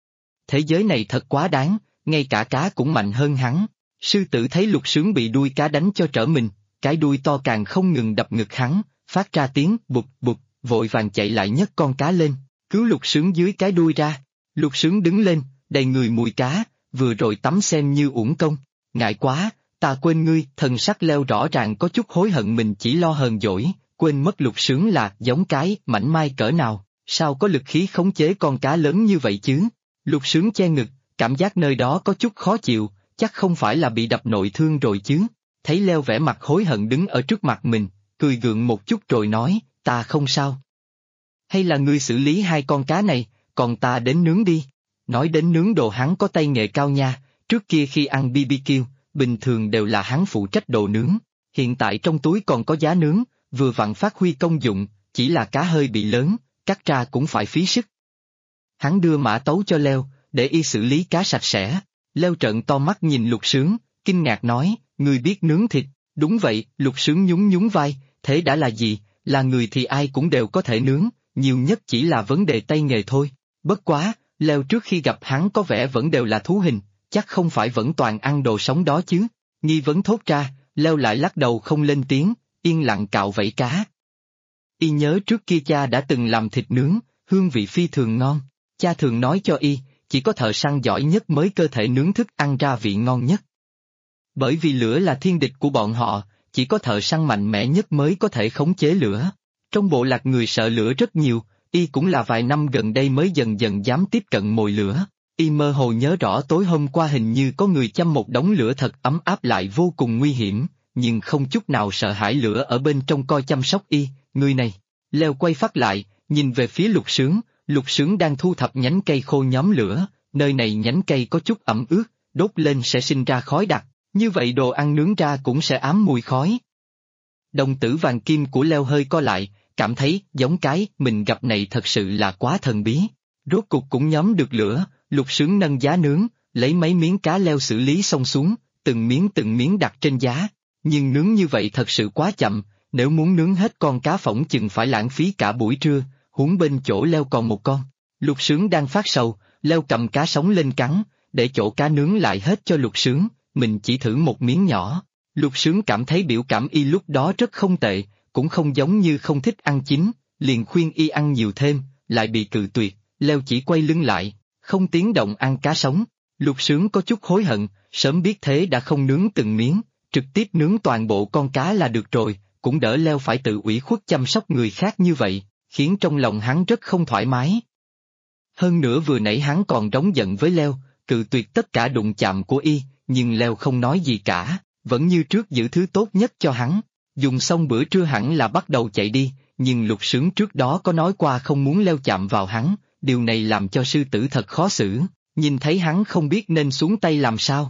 Thế giới này thật quá đáng, ngay cả cá cũng mạnh hơn hắn. Sư tử thấy Lục Sướng bị đuôi cá đánh cho trở mình, cái đuôi to càng không ngừng đập ngực hắn, phát ra tiếng bụp bụp, vội vàng chạy lại nhấc con cá lên, cứu Lục Sướng dưới cái đuôi ra. Lục Sướng đứng lên, đầy người mùi cá, vừa rồi tắm xem như uổng công. Ngại quá, ta quên ngươi. Thần sắc Leo rõ ràng có chút hối hận mình chỉ lo hờn dỗi, quên mất Lục Sướng là giống cái mảnh mai cỡ nào, sao có lực khí khống chế con cá lớn như vậy chứ. Lục Sướng che ngực, cảm giác nơi đó có chút khó chịu, chắc không phải là bị đập nội thương rồi chứ. Thấy Leo vẻ mặt hối hận đứng ở trước mặt mình, cười gượng một chút rồi nói, ta không sao. Hay là ngươi xử lý 2 con cá này, còn ta đến nướng đi. Nói đến nướng đồ, hắn có tay nghề cao nha, trước kia khi ăn BBQ, bình thường đều là hắn phụ trách đồ nướng, hiện tại trong túi còn có giá nướng, vừa vặn phát huy công dụng, chỉ là cá hơi bị lớn, cắt ra cũng phải phí sức. Hắn đưa mã tấu cho Leo, để y xử lý cá sạch sẽ. Leo trợn to mắt nhìn Lục Sướng, kinh ngạc nói, ngươi biết nướng thịt? Đúng vậy. Lục Sướng nhún nhún vai, thế đã là gì, là người thì ai cũng đều có thể nướng, nhiều nhất chỉ là vấn đề tay nghề thôi. Bất quá, Leo trước khi gặp hắn có vẻ vẫn đều là thú hình, chắc không phải vẫn toàn ăn đồ sống đó chứ. Nghi vấn thốt ra, Leo lại lắc đầu không lên tiếng, yên lặng cạo vảy cá. Y nhớ trước kia cha đã từng làm thịt nướng, hương vị phi thường ngon. Cha thường nói cho y, chỉ có thợ săn giỏi nhất mới cơ thể nướng thức ăn ra vị ngon nhất. Bởi vì lửa là thiên địch của bọn họ, chỉ có thợ săn mạnh mẽ nhất mới có thể khống chế lửa. Trong bộ lạc người sợ lửa rất nhiều, y cũng là vài năm gần đây mới dần dần dám tiếp cận mồi lửa. Y mơ hồ nhớ rõ tối hôm qua hình như có người châm một đống lửa thật ấm áp lại vô cùng nguy hiểm, nhưng không chút nào sợ hãi lửa ở bên trong coi chăm sóc y. Người này. Leo quay phát lại, nhìn về phía Lục Sướng. Lục Sướng đang thu thập nhánh cây khô nhóm lửa, nơi này nhánh cây có chút ẩm ướt, đốt lên sẽ sinh ra khói đặc, như vậy đồ ăn nướng ra cũng sẽ ám mùi khói. Đồng tử vàng kim của Leo hơi co lại, cảm thấy giống cái mình gặp này thật sự là quá thần bí. Rốt cục cũng nhóm được lửa, Lục Sướng nâng giá nướng, lấy mấy miếng cá Leo xử lý xong xuống, từng miếng đặt trên giá. Nhưng nướng như vậy thật sự quá chậm, nếu muốn nướng hết con cá phỏng chừng phải lãng phí cả buổi trưa, huống bên chỗ Leo còn một con. Lục Sướng đang phát sầu, Leo cầm cá sống lên cắn, để chỗ cá nướng lại hết cho Lục Sướng, mình chỉ thử một miếng nhỏ. Lục Sướng cảm thấy biểu cảm y lúc đó rất không tệ, cũng không giống như không thích ăn chín, liền khuyên y ăn nhiều thêm, lại bị cự tuyệt. Leo chỉ quay lưng lại, không tiếng động ăn cá sống. Lục Sướng có chút hối hận, sớm biết thế đã không nướng từng miếng, trực tiếp nướng toàn bộ con cá là được rồi, cũng đỡ Leo phải tự ủy khuất chăm sóc người khác như vậy, khiến trong lòng hắn rất không thoải mái. Hơn nữa vừa nãy hắn còn rống giận với Leo, cự tuyệt tất cả đụng chạm của y, nhưng Leo không nói gì cả, vẫn như trước giữ thứ tốt nhất cho hắn. Dùng xong bữa trưa hẳn là bắt đầu chạy đi, nhưng Lục Sướng trước đó có nói qua không muốn leo chạm vào hắn, điều này làm cho sư tử thật khó xử, nhìn thấy hắn không biết nên xuống tay làm sao.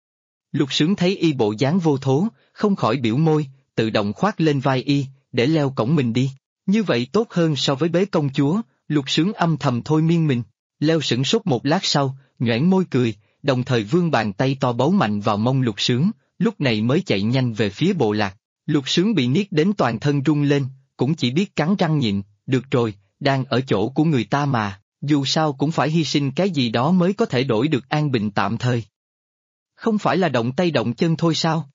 Lục Sướng thấy y bộ dáng vô thố, không khỏi biểu môi, tự động khoác lên vai y, để leo cổng mình đi. Như vậy tốt hơn so với bế công chúa, Lục Sướng âm thầm thôi miên mình. Leo sửng sốt một lát sau, nhoẻn môi cười, đồng thời vươn bàn tay to bấu mạnh vào mông Lục Sướng, lúc này mới chạy nhanh về phía bộ lạc. Lục Sướng bị niết đến toàn thân rung lên, cũng chỉ biết cắn răng nhịn, được rồi, đang ở chỗ của người ta mà, dù sao cũng phải hy sinh cái gì đó mới có thể đổi được an bình tạm thời. Không phải là động tay động chân thôi sao?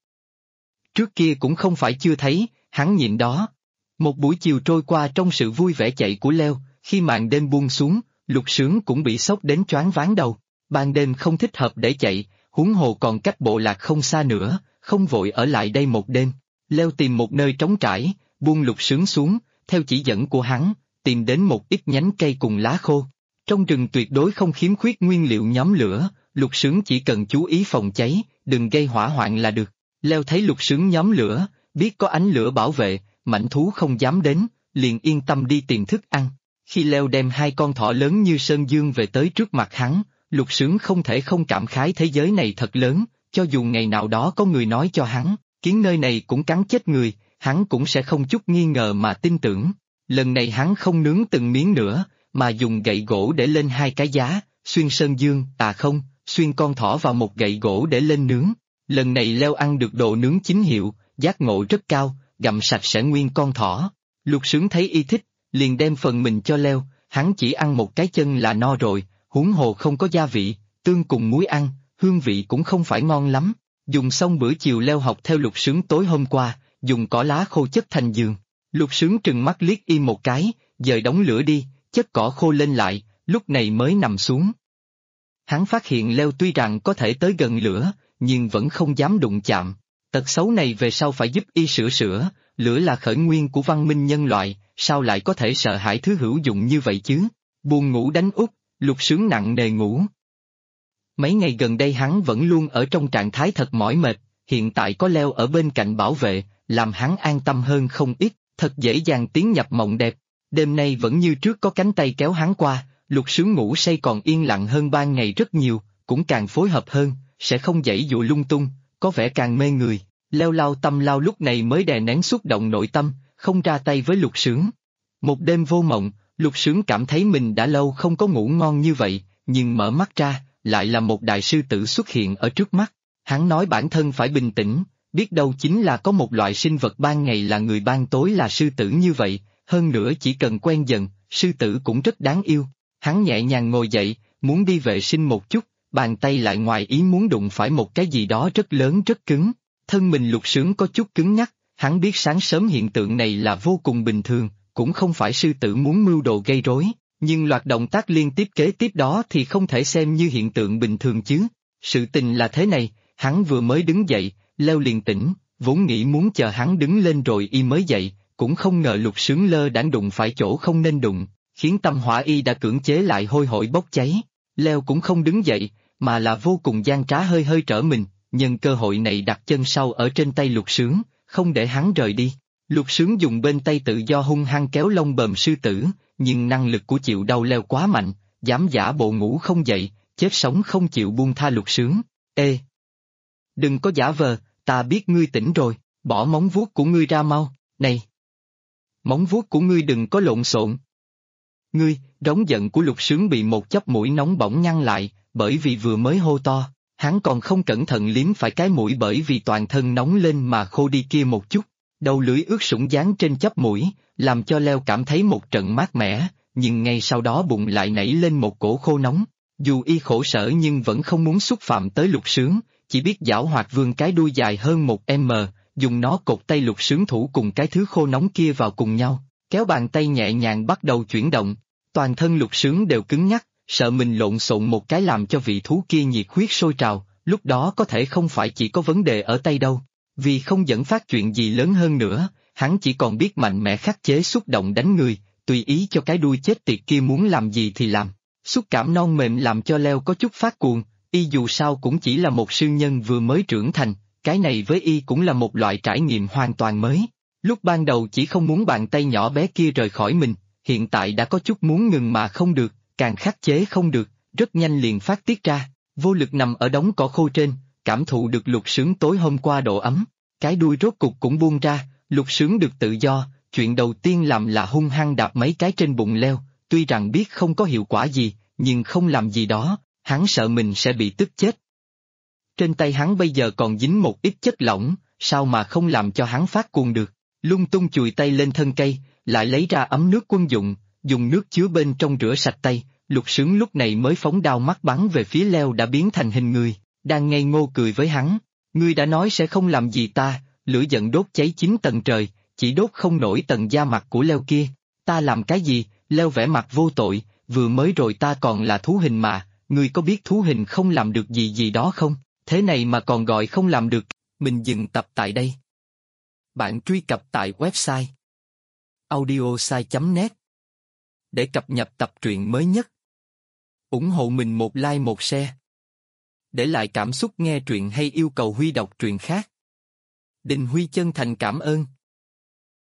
Trước kia cũng không phải chưa thấy, hắn nhịn đó. Một buổi chiều trôi qua trong sự vui vẻ chạy của Leo, khi màn đêm buông xuống, Lục Sướng cũng bị sốc đến choáng váng đầu. Ban đêm không thích hợp để chạy, huống hồ còn cách bộ lạc không xa nữa, không vội ở lại đây một đêm. Leo tìm một nơi trống trải, buông Lục Sướng xuống, theo chỉ dẫn của hắn, tìm đến một ít nhánh cây cùng lá khô. Trong rừng tuyệt đối không khiếm khuyết nguyên liệu nhóm lửa, Lục Sướng chỉ cần chú ý phòng cháy, đừng gây hỏa hoạn là được. Leo thấy Lục Sướng nhóm lửa, biết có ánh lửa bảo vệ, mãnh thú không dám đến, liền yên tâm đi tìm thức ăn. Khi Leo đem hai con thỏ lớn như sơn dương về tới trước mặt hắn, Lục Sướng không thể không cảm khái thế giới này thật lớn, cho dù ngày nào đó có người nói cho hắn, kiến nơi này cũng cắn chết người, hắn cũng sẽ không chút nghi ngờ mà tin tưởng. Lần này hắn không nướng từng miếng nữa, mà dùng gậy gỗ để lên hai cái giá, xuyên sơn dương, xuyên con thỏ vào một gậy gỗ để lên nướng. Lần này Leo ăn được đồ nướng chính hiệu, giác ngộ rất cao, gặm sạch sẽ nguyên con thỏ. Lục Sướng thấy y thích, liền đem phần mình cho Leo, hắn chỉ ăn một cái chân là no rồi, huống hồ không có gia vị, tương cùng muối ăn, hương vị cũng không phải ngon lắm. Dùng xong bữa chiều Leo học theo Lục Sướng tối hôm qua, dùng cỏ lá khô chất thành giường. Lục Sướng trừng mắt liếc y một cái, dời đống lửa đi, chất cỏ khô lên lại, lúc này mới nằm xuống. Hắn phát hiện Leo tuy rằng có thể tới gần lửa, nhưng vẫn không dám đụng chạm. Tật xấu này về sau phải giúp y sửa, lửa là khởi nguyên của văn minh nhân loại, sao lại có thể sợ hãi thứ hữu dụng như vậy chứ? Buồn ngủ đánh úp, Lục Sướng nặng nề ngủ. Mấy ngày gần đây hắn vẫn luôn ở trong trạng thái thật mỏi mệt, hiện tại có Leo ở bên cạnh bảo vệ, làm hắn an tâm hơn không ít, thật dễ dàng tiến nhập mộng đẹp. Đêm nay vẫn như trước có cánh tay kéo hắn qua, Lục Sướng ngủ say còn yên lặng hơn ban ngày rất nhiều, cũng càng phối hợp hơn, sẽ không giãy dụa lung tung, có vẻ càng mê người. Leo lao tâm lao lúc này mới đè nén xúc động nội tâm, không ra tay với Lục Sướng. Một đêm vô mộng, Lục Sướng cảm thấy mình đã lâu không có ngủ ngon như vậy, nhưng mở mắt ra, lại là một đại sư tử xuất hiện ở trước mắt. Hắn nói bản thân phải bình tĩnh, biết đâu chính là có một loại sinh vật ban ngày là người ban tối là sư tử như vậy, hơn nữa chỉ cần quen dần, sư tử cũng rất đáng yêu. Hắn nhẹ nhàng ngồi dậy, muốn đi vệ sinh một chút, bàn tay lại ngoài ý muốn đụng phải một cái gì đó rất lớn rất cứng. Thân mình Lục Sướng có chút cứng nhắc, hắn biết sáng sớm hiện tượng này là vô cùng bình thường, cũng không phải sư tử muốn mưu đồ gây rối, nhưng loạt động tác liên tiếp kế tiếp đó thì không thể xem như hiện tượng bình thường chứ. Sự tình là thế này, hắn vừa mới đứng dậy, Leo liền tỉnh, vốn nghĩ muốn chờ hắn đứng lên rồi y mới dậy, cũng không ngờ Lục Sướng lơ đãng đụng phải chỗ không nên đụng, khiến tâm hỏa y đã cưỡng chế lại hôi hổi bốc cháy. Leo cũng không đứng dậy, mà là vô cùng gian trá hơi hơi trở mình, nhân cơ hội này đặt chân sau ở trên tay Lục Sướng, không để hắn rời đi. Lục Sướng dùng bên tay tự do hung hăng kéo lông bờm sư tử, nhưng năng lực của chịu đau Leo quá mạnh, dám giả bộ ngủ không dậy, chết sống không chịu buông tha Lục Sướng. Ê! Đừng có giả vờ, ta biết ngươi tỉnh rồi, bỏ móng vuốt của ngươi ra mau, này! Móng vuốt của ngươi đừng có lộn xộn. Ngươi, rống giận của Lục Sướng bị một chóp mũi nóng bỏng nhăn lại, bởi vì vừa mới hô to, hắn còn không cẩn thận liếm phải cái mũi bởi vì toàn thân nóng lên mà khô đi kia một chút, đầu lưỡi ướt sũng dán trên chóp mũi, làm cho Leo cảm thấy một trận mát mẻ, nhưng ngay sau đó bụng lại nảy lên một cổ khô nóng. Dù y khổ sở nhưng vẫn không muốn xúc phạm tới Lục Sướng, chỉ biết giảo hoạt vươn cái đuôi dài hơn 1 m, dùng nó cột tay Lục Sướng thủ cùng cái thứ khô nóng kia vào cùng nhau, kéo bàn tay nhẹ nhàng bắt đầu chuyển động. Toàn thân Lục Sướng đều cứng nhắc, sợ mình lộn xộn một cái làm cho vị thú kia nhiệt huyết sôi trào, lúc đó có thể không phải chỉ có vấn đề ở tay đâu. Vì không dẫn phát chuyện gì lớn hơn nữa, hắn chỉ còn biết mạnh mẽ khắc chế xúc động đánh người, tùy ý cho cái đuôi chết tiệt kia muốn làm gì thì làm. Xúc cảm non mềm làm cho Leo có chút phát cuồng, y dù sao cũng chỉ là một sư nhân vừa mới trưởng thành, cái này với y cũng là một loại trải nghiệm hoàn toàn mới. Lúc ban đầu chỉ không muốn bàn tay nhỏ bé kia rời khỏi mình, hiện tại đã có chút muốn ngừng mà không được, càng khắc chế không được, rất nhanh liền phát tiết ra, vô lực nằm ở đống cỏ khô trên, cảm thụ được Lục Sướng tối hôm qua độ ấm, cái đuôi rốt cục cũng buông ra, Lục Sướng được tự do, chuyện đầu tiên làm là hung hăng đạp mấy cái trên bụng leo, tuy rằng biết không có hiệu quả gì, nhưng không làm gì đó, hắn sợ mình sẽ bị tức chết. Trên tay hắn bây giờ còn dính một ít chất lỏng, sao mà không làm cho hắn phát cuồng được, lung tung chùi tay lên thân cây, lại lấy ra ấm nước quân dụng, dùng nước chứa bên trong rửa sạch tay, Lục Sướng lúc này mới phóng đao mắt bắn về phía leo đã biến thành hình người, đang ngây ngô cười với hắn, ngươi đã nói sẽ không làm gì ta, lửa giận đốt cháy 9 tầng trời, chỉ đốt không nổi tầng da mặt của leo kia, ta làm cái gì, leo vẻ mặt vô tội, vừa mới rồi ta còn là thú hình mà, ngươi có biết thú hình không làm được gì gì đó không, thế này mà còn gọi không làm được, mình dừng tập tại đây. Bạn truy cập tại website audiosai.net để cập nhật tập truyện mới nhất. Ủng hộ mình một like một share. Để lại cảm xúc nghe truyện hay yêu cầu Huy đọc truyện khác. Đình Huy chân thành cảm ơn.